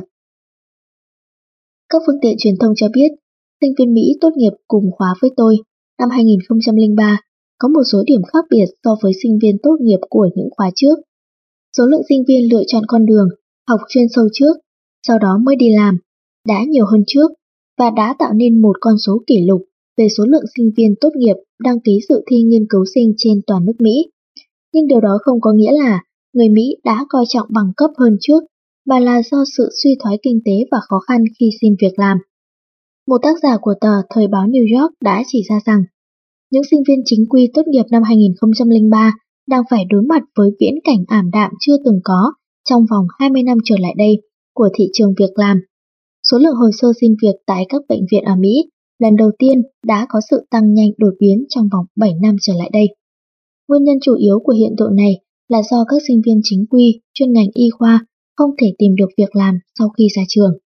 Các phương tiện truyền thông cho biết, sinh viên Mỹ tốt nghiệp cùng khóa với tôi năm hai nghìn không trăm lẻ ba có một số điểm khác biệt so với sinh viên tốt nghiệp của những khóa trước. Số lượng sinh viên lựa chọn con đường học chuyên sâu trước, sau đó mới đi làm, đã nhiều hơn trước và đã tạo nên một con số kỷ lục về số lượng sinh viên tốt nghiệp đăng ký dự thi nghiên cứu sinh trên toàn nước Mỹ. Nhưng điều đó không có nghĩa là người Mỹ đã coi trọng bằng cấp hơn trước, mà là do sự suy thoái kinh tế và khó khăn khi xin việc làm. Một tác giả của tờ Thời báo New York đã chỉ ra rằng, những sinh viên chính quy tốt nghiệp năm hai nghìn không trăm lẻ ba đang phải đối mặt với viễn cảnh ảm đạm chưa từng có trong vòng hai mươi năm trở lại đây của thị trường việc làm. Số lượng hồ sơ xin việc tại các bệnh viện ở Mỹ lần đầu tiên đã có sự tăng nhanh đột biến trong vòng bảy năm trở lại đây. Nguyên nhân chủ yếu của hiện tượng này là do các sinh viên chính quy, chuyên ngành y khoa không thể tìm được việc làm sau khi ra trường.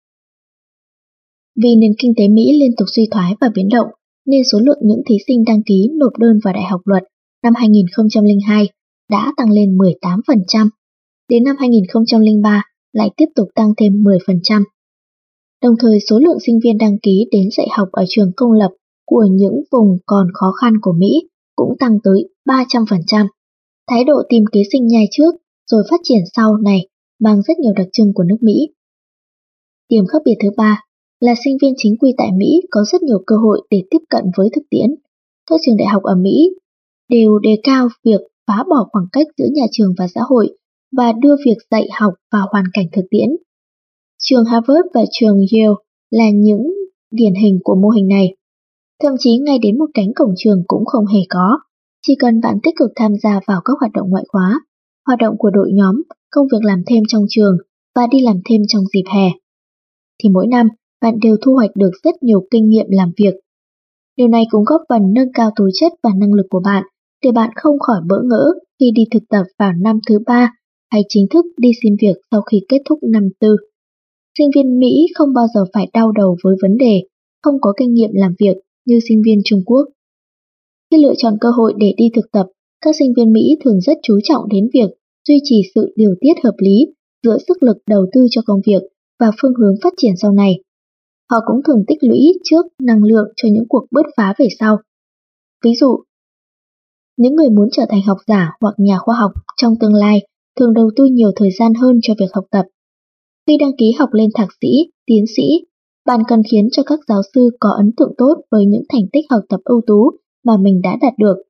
Vì nền kinh tế Mỹ liên tục suy thoái và biến động, nên số lượng những thí sinh đăng ký nộp đơn vào Đại học Luật năm hai nghìn không trăm lẻ hai đã tăng lên mười tám phần trăm. Đến năm hai nghìn không trăm lẻ ba lại tiếp tục tăng thêm mười phần trăm. Đồng thời số lượng sinh viên đăng ký đến dạy học ở trường công lập của những vùng còn khó khăn của Mỹ cũng tăng tới ba trăm phần trăm. Thái độ tìm kế sinh nhai trước rồi phát triển sau này mang rất nhiều đặc trưng của nước Mỹ. Điểm khác biệt thứ ba là sinh viên chính quy tại Mỹ có rất nhiều cơ hội để tiếp cận với thực tiễn. Các trường đại học ở Mỹ đều đề cao việc phá bỏ khoảng cách giữa nhà trường và xã hội và đưa việc dạy học vào hoàn cảnh thực tiễn. Trường Harvard và trường Yale là những điển hình của mô hình này. Thậm chí ngay đến một cánh cổng trường cũng không hề có. Chỉ cần bạn tích cực tham gia vào các hoạt động ngoại khóa, hoạt động của đội nhóm, công việc làm thêm trong trường và đi làm thêm trong dịp hè, thì mỗi năm bạn đều thu hoạch được rất nhiều kinh nghiệm làm việc. Điều này cũng góp phần nâng cao tố chất và năng lực của bạn để bạn không khỏi bỡ ngỡ khi đi thực tập vào năm thứ ba hay chính thức đi xin việc sau khi kết thúc năm tư. Sinh viên Mỹ không bao giờ phải đau đầu với vấn đề không có kinh nghiệm làm việc như sinh viên Trung Quốc. Khi lựa chọn cơ hội để đi thực tập, các sinh viên Mỹ thường rất chú trọng đến việc duy trì sự điều tiết hợp lý giữa sức lực đầu tư cho công việc và phương hướng phát triển sau này. Họ cũng thường tích lũy trước năng lượng cho những cuộc bứt phá về sau. Ví dụ, những người muốn trở thành học giả hoặc nhà khoa học trong tương lai thường đầu tư nhiều thời gian hơn cho việc học tập. Khi đăng ký học lên thạc sĩ, tiến sĩ, bạn cần khiến cho các giáo sư có ấn tượng tốt với những thành tích học tập ưu tú mà mình đã đạt được.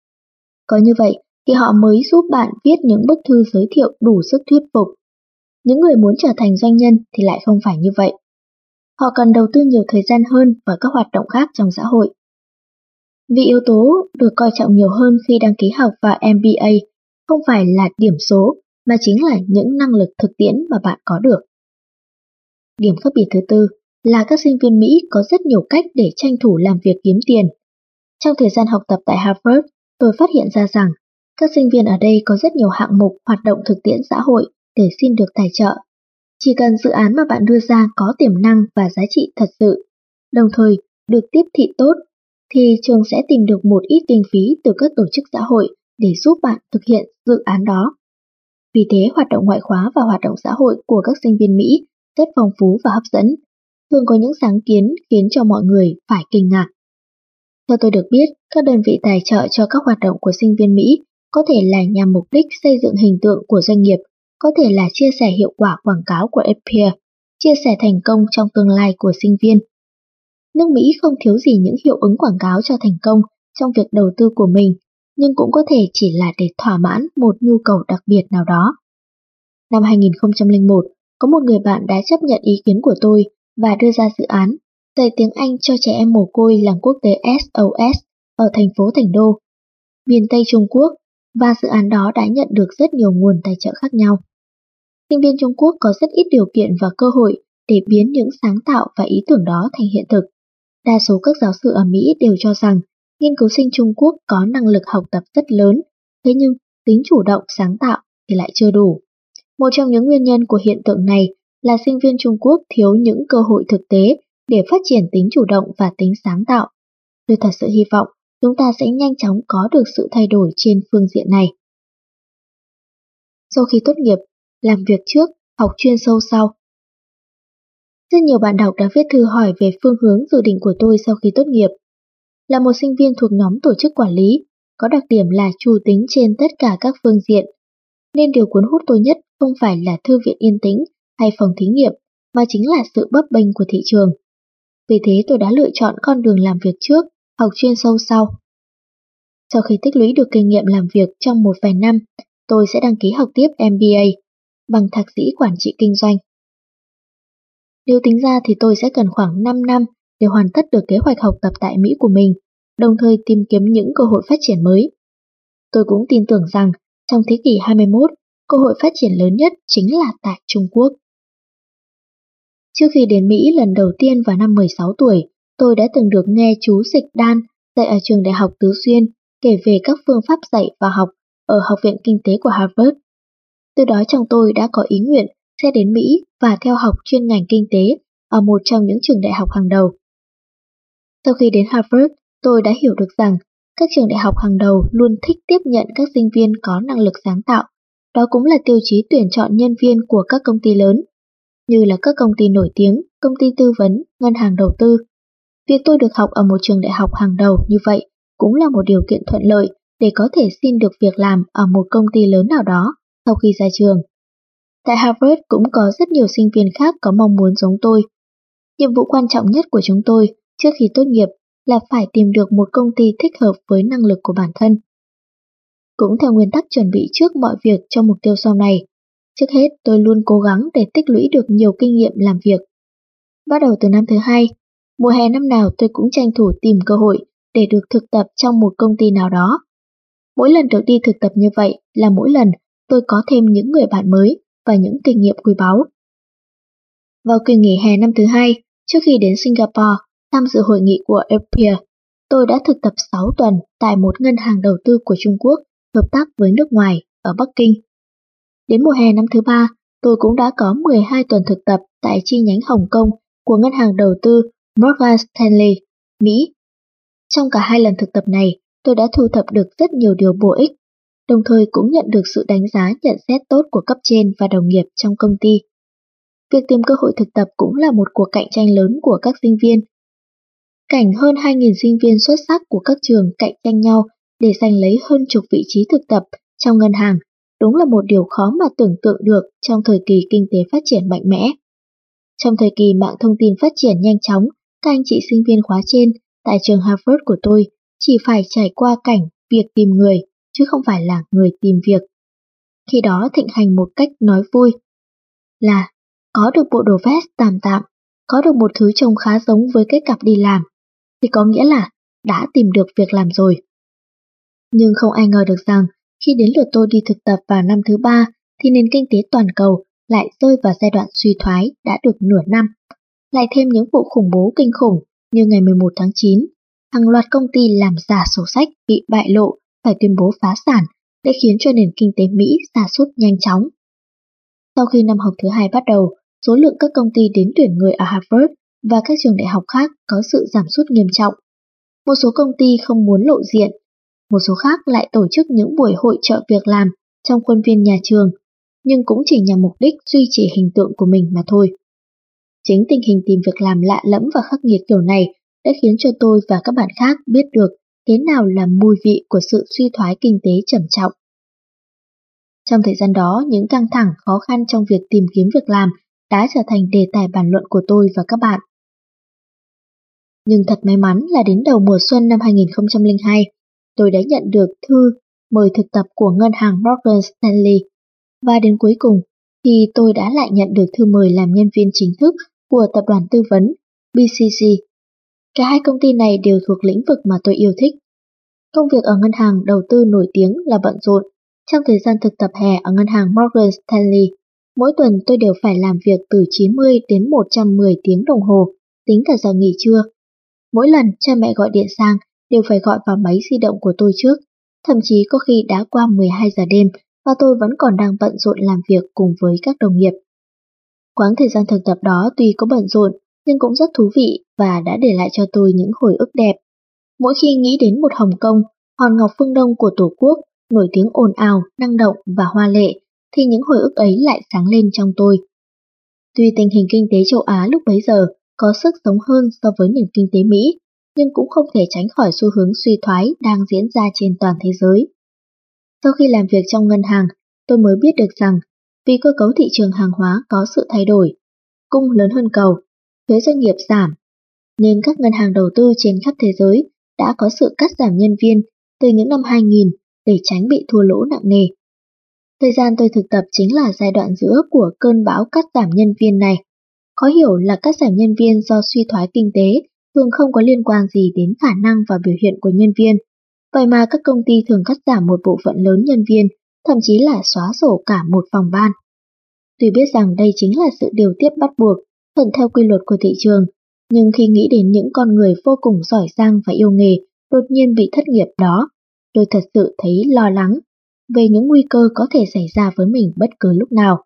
Có như vậy thì họ mới giúp bạn viết những bức thư giới thiệu đủ sức thuyết phục. Những người muốn trở thành doanh nhân thì lại không phải như vậy. Họ cần đầu tư nhiều thời gian hơn vào các hoạt động khác trong xã hội. Vì yếu tố được coi trọng nhiều hơn khi đăng ký học vào em bê a không phải là điểm số mà chính là những năng lực thực tiễn mà bạn có được. Điểm khác biệt thứ tư là các sinh viên Mỹ có rất nhiều cách để tranh thủ làm việc kiếm tiền. Trong thời gian học tập tại Harvard, tôi phát hiện ra rằng các sinh viên ở đây có rất nhiều hạng mục hoạt động thực tiễn xã hội để xin được tài trợ. Chỉ cần dự án mà bạn đưa ra có tiềm năng và giá trị thật sự, đồng thời được tiếp thị tốt, thì trường sẽ tìm được một ít kinh phí từ các tổ chức xã hội để giúp bạn thực hiện dự án đó. Vì thế, hoạt động ngoại khóa và hoạt động xã hội của các sinh viên Mỹ rất phong phú và hấp dẫn, thường có những sáng kiến khiến cho mọi người phải kinh ngạc. Theo tôi được biết, các đơn vị tài trợ cho các hoạt động của sinh viên Mỹ có thể là nhằm mục đích xây dựng hình tượng của doanh nghiệp, có thể là chia sẻ hiệu quả quảng cáo của Apple, chia sẻ thành công trong tương lai của sinh viên. Nước Mỹ không thiếu gì những hiệu ứng quảng cáo cho thành công trong việc đầu tư của mình, nhưng cũng có thể chỉ là để thỏa mãn một nhu cầu đặc biệt nào đó. Năm hai nghìn không trăm lẻ một, có một người bạn đã chấp nhận ý kiến của tôi và đưa ra dự án dạy tiếng Anh cho trẻ em mồ côi làng quốc tế ét ô ét ở thành phố Thành Đô, miền Tây Trung Quốc, và dự án đó đã nhận được rất nhiều nguồn tài trợ khác nhau. Sinh viên Trung Quốc có rất ít điều kiện và cơ hội để biến những sáng tạo và ý tưởng đó thành hiện thực. Đa số các giáo sư ở Mỹ đều cho rằng nghiên cứu sinh Trung Quốc có năng lực học tập rất lớn, thế nhưng tính chủ động sáng tạo thì lại chưa đủ. Một trong những nguyên nhân của hiện tượng này là sinh viên Trung Quốc thiếu những cơ hội thực tế để phát triển tính chủ động và tính sáng tạo. Tôi thật sự hy vọng chúng ta sẽ nhanh chóng có được sự thay đổi trên phương diện này. Sau khi tốt nghiệp, làm việc trước, học chuyên sâu sau. Rất nhiều bạn đọc đã viết thư hỏi về phương hướng dự định của tôi sau khi tốt nghiệp. Là một sinh viên thuộc nhóm tổ chức quản lý, có đặc điểm là chủ tính trên tất cả các phương diện, nên điều cuốn hút tôi nhất không phải là thư viện yên tĩnh hay phòng thí nghiệm, mà chính là sự bấp bênh của thị trường. Vì thế tôi đã lựa chọn con đường làm việc trước, học chuyên sâu sau. Sau khi tích lũy được kinh nghiệm làm việc trong một vài năm, tôi sẽ đăng ký học tiếp em bê a bằng thạc sĩ quản trị kinh doanh. Nếu tính ra thì tôi sẽ cần khoảng năm năm để hoàn tất được kế hoạch học tập tại Mỹ của mình, đồng thời tìm kiếm những cơ hội phát triển mới. Tôi cũng tin tưởng rằng trong thế kỷ hai mươi mốt, cơ hội phát triển lớn nhất chính là tại Trung Quốc. Trước khi đến Mỹ lần đầu tiên vào năm mười sáu tuổi, tôi đã từng được nghe chú Dịch Đan dạy ở trường Đại học Tứ Xuyên kể về các phương pháp dạy và học ở Học viện Kinh tế của Harvard. Từ đó trong tôi đã có ý nguyện sẽ đến Mỹ và theo học chuyên ngành kinh tế ở một trong những trường đại học hàng đầu. Sau khi đến Harvard, tôi đã hiểu được rằng các trường đại học hàng đầu luôn thích tiếp nhận các sinh viên có năng lực sáng tạo. Đó cũng là tiêu chí tuyển chọn nhân viên của các công ty lớn, như là các công ty nổi tiếng, công ty tư vấn, ngân hàng đầu tư. Việc tôi được học ở một trường đại học hàng đầu như vậy cũng là một điều kiện thuận lợi để có thể xin được việc làm ở một công ty lớn nào đó sau khi ra trường. Tại Harvard cũng có rất nhiều sinh viên khác có mong muốn giống tôi. Nhiệm vụ quan trọng nhất của chúng tôi trước khi tốt nghiệp là phải tìm được một công ty thích hợp với năng lực của bản thân. Cũng theo nguyên tắc chuẩn bị trước mọi việc cho mục tiêu sau này, trước hết tôi luôn cố gắng để tích lũy được nhiều kinh nghiệm làm việc. Bắt đầu từ năm thứ hai, mùa hè năm nào tôi cũng tranh thủ tìm cơ hội để được thực tập trong một công ty nào đó. Mỗi lần được đi thực tập như vậy là mỗi lần tôi có thêm những người bạn mới và những kinh nghiệm quý báu. Vào kỳ nghỉ hè năm thứ hai, trước khi đến Singapore tham dự hội nghị của Apple, tôi đã thực tập sáu tuần tại một ngân hàng đầu tư của Trung Quốc hợp tác với nước ngoài ở Bắc Kinh. Đến mùa hè năm thứ ba, tôi cũng đã có mười hai tuần thực tập tại chi nhánh Hồng Kông của ngân hàng đầu tư Morgan Stanley, Mỹ. Trong cả hai lần thực tập này, tôi đã thu thập được rất nhiều điều bổ ích, đồng thời cũng nhận được sự đánh giá nhận xét tốt của cấp trên và đồng nghiệp trong công ty. Việc tìm cơ hội thực tập cũng là một cuộc cạnh tranh lớn của các sinh viên. Cảnh hơn hai nghìn sinh viên xuất sắc của các trường cạnh tranh nhau để giành lấy hơn chục vị trí thực tập trong ngân hàng, đúng là một điều khó mà tưởng tượng được trong thời kỳ kinh tế phát triển mạnh mẽ. Trong thời kỳ mạng thông tin phát triển nhanh chóng, các anh chị sinh viên khóa trên tại trường Harvard của tôi chỉ phải trải qua cảnh việc tìm người, chứ không phải là người tìm việc. Khi đó thịnh hành một cách nói vui là có được bộ đồ vest tạm tạm, có được một thứ trông khá giống với cái cặp đi làm, thì có nghĩa là đã tìm được việc làm rồi. Nhưng không ai ngờ được rằng khi đến lượt tôi đi thực tập vào năm thứ ba thì nền kinh tế toàn cầu lại rơi vào giai đoạn suy thoái đã được nửa năm. lại thêm những vụ khủng bố kinh khủng như ngày mười một tháng chín, hàng loạt công ty làm giả sổ sách bị bại lộ phải tuyên bố phá sản đã khiến cho nền kinh tế Mỹ sa sút nhanh chóng. Sau khi năm học thứ hai bắt đầu, số lượng các công ty đến tuyển người ở Harvard và các trường đại học khác có sự giảm sút nghiêm trọng. Một số công ty không muốn lộ diện, một số khác lại tổ chức những buổi hội chợ việc làm trong khuôn viên nhà trường, nhưng cũng chỉ nhằm mục đích duy trì hình tượng của mình mà thôi. Chính tình hình tìm việc làm lạ lẫm và khắc nghiệt kiểu này đã khiến cho tôi và các bạn khác biết được thế nào là mùi vị của sự suy thoái kinh tế trầm trọng. Trong thời gian đó, những căng thẳng khó khăn trong việc tìm kiếm việc làm đã trở thành đề tài bàn luận của tôi và các bạn. Nhưng thật may mắn là đến đầu mùa xuân năm hai nghìn không trăm lẻ hai, tôi đã nhận được thư mời thực tập của ngân hàng Morgan Stanley, và đến cuối cùng thì tôi đã lại nhận được thư mời làm nhân viên chính thức của tập đoàn tư vấn bê xê xê. Cả hai công ty này đều thuộc lĩnh vực mà tôi yêu thích. Công việc ở ngân hàng đầu tư nổi tiếng là bận rộn. Trong thời gian thực tập hè ở ngân hàng Morgan Stanley, mỗi tuần tôi đều phải làm việc từ chín mươi đến một trăm mười tiếng đồng hồ, tính cả giờ nghỉ trưa. Mỗi lần cha mẹ gọi điện sang đều phải gọi vào máy di động của tôi trước, thậm chí có khi đã qua mười hai giờ đêm và tôi vẫn còn đang bận rộn làm việc cùng với các đồng nghiệp. Quãng thời gian thực tập đó tuy có bận rộn nhưng cũng rất thú vị và đã để lại cho tôi những hồi ức đẹp. Mỗi khi nghĩ đến một Hồng Kông, hòn ngọc phương Đông của Tổ quốc, nổi tiếng ồn ào, năng động và hoa lệ, thì những hồi ức ấy lại sáng lên trong tôi. Tuy tình hình kinh tế châu Á lúc bấy giờ có sức sống hơn so với nền kinh tế Mỹ, nhưng cũng không thể tránh khỏi xu hướng suy thoái đang diễn ra trên toàn thế giới. Sau khi làm việc trong ngân hàng, tôi mới biết được rằng vì cơ cấu thị trường hàng hóa có sự thay đổi, cung lớn hơn cầu, thuế doanh nghiệp giảm, nên các ngân hàng đầu tư trên khắp thế giới đã có sự cắt giảm nhân viên từ những năm hai nghìn để tránh bị thua lỗ nặng nề. Thời gian tôi thực tập chính là giai đoạn giữa của cơn bão cắt giảm nhân viên này. Khó hiểu là cắt giảm nhân viên do suy thoái kinh tế thường không có liên quan gì đến khả năng và biểu hiện của nhân viên. Vậy mà các công ty thường cắt giảm một bộ phận lớn nhân viên, thậm chí là xóa sổ cả một phòng ban. Tuy biết rằng đây chính là sự điều tiết bắt buộc, thuận theo quy luật của thị trường, nhưng khi nghĩ đến những con người vô cùng giỏi giang và yêu nghề đột nhiên bị thất nghiệp đó, tôi thật sự thấy lo lắng về những nguy cơ có thể xảy ra với mình bất cứ lúc nào.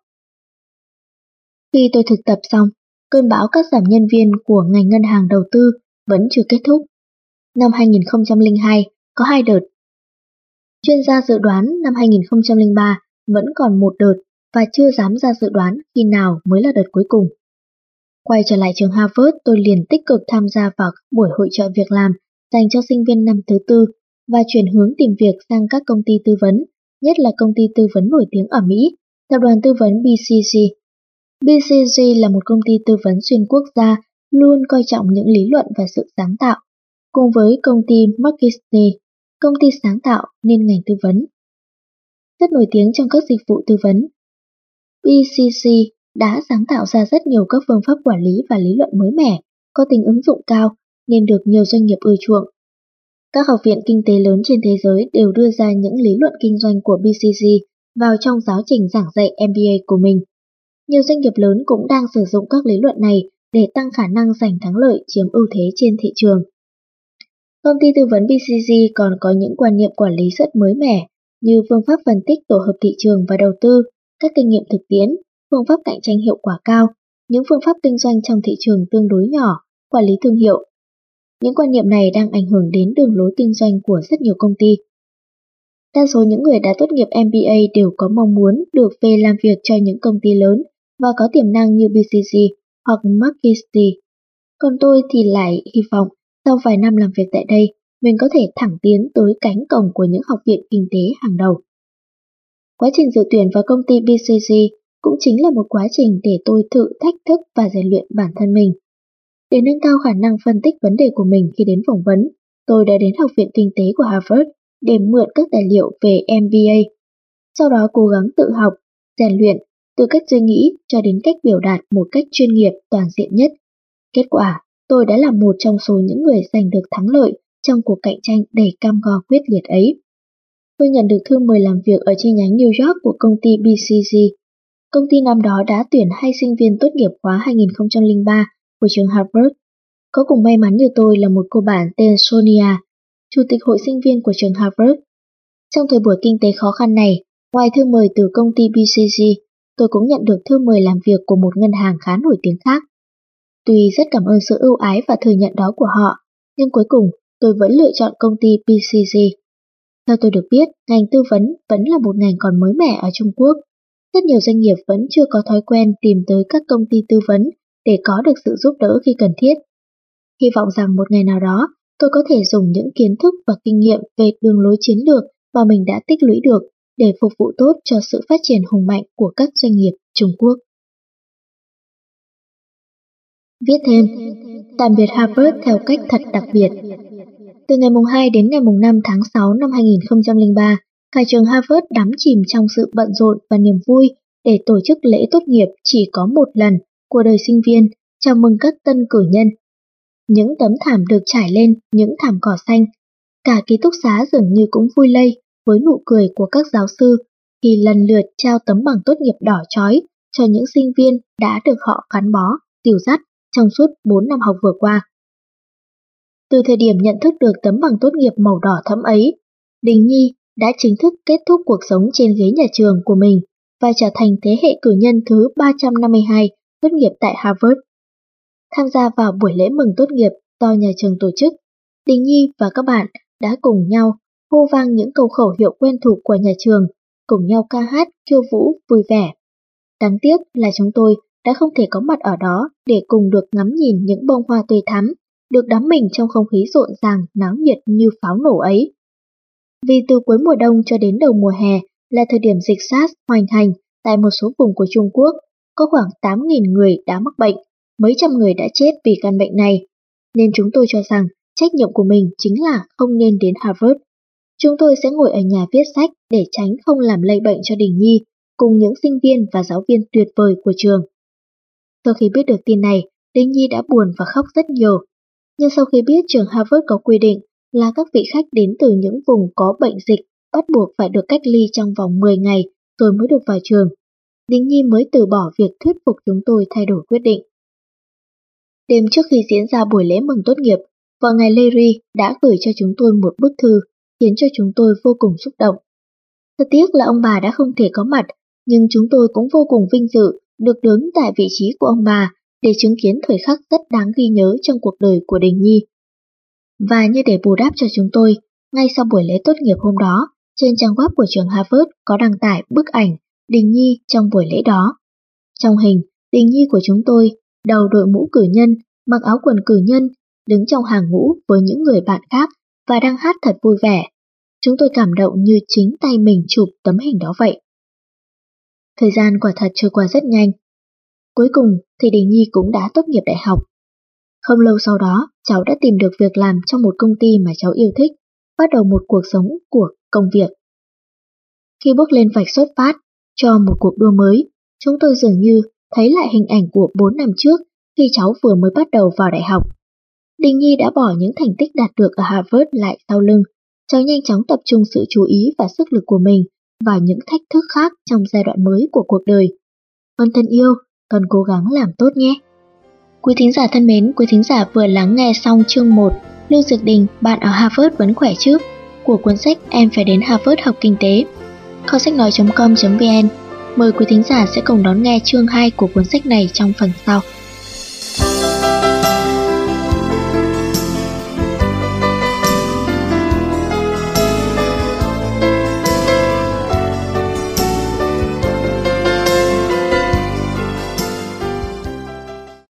Khi tôi thực tập xong, cơn bão cắt giảm nhân viên của ngành ngân hàng đầu tư vẫn chưa kết thúc. Năm hai nghìn không trăm lẻ hai có hai đợt. Chuyên gia dự đoán năm hai nghìn không trăm lẻ ba vẫn còn một đợt và chưa dám ra dự đoán khi nào mới là đợt cuối cùng. Quay trở lại trường Harvard, tôi liền tích cực tham gia vào các buổi hội chợ việc làm dành cho sinh viên năm thứ tư và chuyển hướng tìm việc sang các công ty tư vấn, nhất là công ty tư vấn nổi tiếng ở Mỹ, tập đoàn tư vấn bê xê xê. bê xê xê là một công ty tư vấn xuyên quốc gia luôn coi trọng những lý luận và sự sáng tạo, cùng với công ty McKinsey, công ty sáng tạo nên ngành tư vấn. Rất nổi tiếng trong các dịch vụ tư vấn, bê xê xê đã sáng tạo ra rất nhiều các phương pháp quản lý và lý luận mới mẻ, có tính ứng dụng cao nên được nhiều doanh nghiệp ưa chuộng. Các học viện kinh tế lớn trên thế giới đều đưa ra những lý luận kinh doanh của bê xê xê vào trong giáo trình giảng dạy em bê a của mình. Nhiều doanh nghiệp lớn cũng đang sử dụng các lý luận này để tăng khả năng giành thắng lợi, chiếm ưu thế trên thị trường. Công ty tư vấn bê xê xê còn có những quan niệm quản lý rất mới mẻ như phương pháp phân tích tổ hợp thị trường và đầu tư, các kinh nghiệm thực tiễn, phương pháp cạnh tranh hiệu quả cao, những phương pháp kinh doanh trong thị trường tương đối nhỏ, quản lý thương hiệu. Những quan niệm này đang ảnh hưởng đến đường lối kinh doanh của rất nhiều công ty. Đa số những người đã tốt nghiệp em bê a đều có mong muốn được về làm việc cho những công ty lớn và có tiềm năng như bê xê xê hoặc McKinsey. Còn tôi thì lại hy vọng sau vài năm làm việc tại đây, mình có thể thẳng tiến tới cánh cổng của những học viện kinh tế hàng đầu. Quá trình dự tuyển vào công ty bê xê xê cũng chính là một quá trình để tôi thử thách thức và rèn luyện bản thân mình. Để nâng cao khả năng phân tích vấn đề của mình khi đến phỏng vấn, tôi đã đến Học viện Kinh tế của Harvard để mượn các tài liệu về em bê a. Sau đó cố gắng tự học, rèn luyện, từ cách suy nghĩ cho đến cách biểu đạt một cách chuyên nghiệp toàn diện nhất. Kết quả, tôi đã là một trong số những người giành được thắng lợi trong cuộc cạnh tranh đầy cam go quyết liệt ấy. Tôi nhận được thư mời làm việc ở chi nhánh New York của công ty bê xê xê. Công ty năm đó đã tuyển hai sinh viên tốt nghiệp khóa hai nghìn không trăm lẻ ba của trường Harvard. Có cùng may mắn như tôi là một cô bạn tên Sonia, chủ tịch hội sinh viên của trường Harvard. Trong thời buổi kinh tế khó khăn này, ngoài thư mời từ công ty bê xê giê, tôi cũng nhận được thư mời làm việc của một ngân hàng khá nổi tiếng khác. Tuy rất cảm ơn sự ưu ái và thừa nhận đó của họ, nhưng cuối cùng tôi vẫn lựa chọn công ty bê xê giê. Theo tôi được biết, ngành tư vấn vẫn là một ngành còn mới mẻ ở Trung Quốc. Rất nhiều doanh nghiệp vẫn chưa có thói quen tìm tới các công ty tư vấn để có được sự giúp đỡ khi cần thiết. Hy vọng rằng một ngày nào đó, tôi có thể dùng những kiến thức và kinh nghiệm về đường lối chiến lược mà mình đã tích lũy được để phục vụ tốt cho sự phát triển hùng mạnh của các doanh nghiệp Trung Quốc. Viết thêm, tạm biệt Harvard theo cách thật đặc biệt. Từ ngày hai đến ngày năm tháng sáu năm hai nghìn không trăm lẻ ba, cả trường Harvard đắm chìm trong sự bận rộn và niềm vui để tổ chức lễ tốt nghiệp chỉ có một lần của đời sinh viên, chào mừng các tân cử nhân. Những tấm thảm được trải lên những thảm cỏ xanh. Cả ký túc xá dường như cũng vui lây với nụ cười của các giáo sư khi lần lượt trao tấm bằng tốt nghiệp đỏ chói cho những sinh viên đã được họ gắn bó, dìu dắt trong suốt bốn năm học vừa qua. Từ thời điểm nhận thức được tấm bằng tốt nghiệp màu đỏ thẫm ấy, Đình Nhi đã chính thức kết thúc cuộc sống trên ghế nhà trường của mình và trở thành thế hệ cử nhân thứ ba trăm năm mươi hai tốt nghiệp tại Harvard. Tham gia vào buổi lễ mừng tốt nghiệp do nhà trường tổ chức, Đình Nhi và các bạn đã cùng nhau hô vang những câu khẩu hiệu quen thuộc của nhà trường, cùng nhau ca hát, khiêu vũ, vui vẻ. Đáng tiếc là chúng tôi đã không thể có mặt ở đó để cùng được ngắm nhìn những bông hoa tươi thắm, được đắm mình trong không khí rộn ràng, náo nhiệt như pháo nổ ấy. Vì từ cuối mùa đông cho đến đầu mùa hè là thời điểm dịch SARS hoành hành tại một số vùng của Trung Quốc, có khoảng tám nghìn người đã mắc bệnh, mấy trăm người đã chết vì căn bệnh này, nên chúng tôi cho rằng trách nhiệm của mình chính là không nên đến Harvard. Chúng tôi sẽ ngồi ở nhà viết sách để tránh không làm lây bệnh cho Đình Nhi cùng những sinh viên và giáo viên tuyệt vời của trường. Sau khi biết được tin này, Đình Nhi đã buồn và khóc rất nhiều. Nhưng sau khi biết trường Harvard có quy định là các vị khách đến từ những vùng có bệnh dịch bắt buộc phải được cách ly trong vòng mười ngày rồi mới được vào trường, Đình Nhi mới từ bỏ việc thuyết phục chúng tôi thay đổi quyết định. Đêm trước khi diễn ra buổi lễ mừng tốt nghiệp, vợ ngài Larry đã gửi cho chúng tôi một bức thư khiến cho chúng tôi vô cùng xúc động. Thật tiếc là ông bà đã không thể có mặt, nhưng chúng tôi cũng vô cùng vinh dự được đứng tại vị trí của ông bà để chứng kiến thời khắc rất đáng ghi nhớ trong cuộc đời của Đình Nhi. Và như để bù đắp cho chúng tôi, ngay sau buổi lễ tốt nghiệp hôm đó, trên trang web của trường Harvard có đăng tải bức ảnh Đình Nhi trong buổi lễ đó. Trong hình, Đình Nhi của chúng tôi đầu đội mũ cử nhân, mặc áo quần cử nhân, đứng trong hàng ngũ với những người bạn khác và đang hát thật vui vẻ. Chúng tôi cảm động như chính tay mình chụp tấm hình đó vậy. Thời gian quả thật trôi qua rất nhanh. Cuối cùng thì Đình Nhi cũng đã tốt nghiệp đại học. Không lâu sau đó, cháu đã tìm được việc làm trong một công ty mà cháu yêu thích, bắt đầu một cuộc sống của công việc. Khi bước lên vạch xuất phát cho một cuộc đua mới, chúng tôi dường như thấy lại hình ảnh của bốn năm trước khi cháu vừa mới bắt đầu vào đại học. Đình Nhi đã bỏ những thành tích đạt được ở Harvard lại sau lưng. Cháu nhanh chóng tập trung sự chú ý và sức lực của mình vào những thách thức khác trong giai đoạn mới của cuộc đời. Con thân yêu, con cố gắng làm tốt nhé. Quý thính giả thân mến, quý thính giả vừa lắng nghe xong chương một Lưu Dược Đình, bạn ở Harvard vẫn khỏe chứ của cuốn sách Em phải đến Harvard học kinh tế. kho sách nói chấm com chấm vn mời quý thính giả sẽ cùng đón nghe chương hai của cuốn sách này trong phần sau.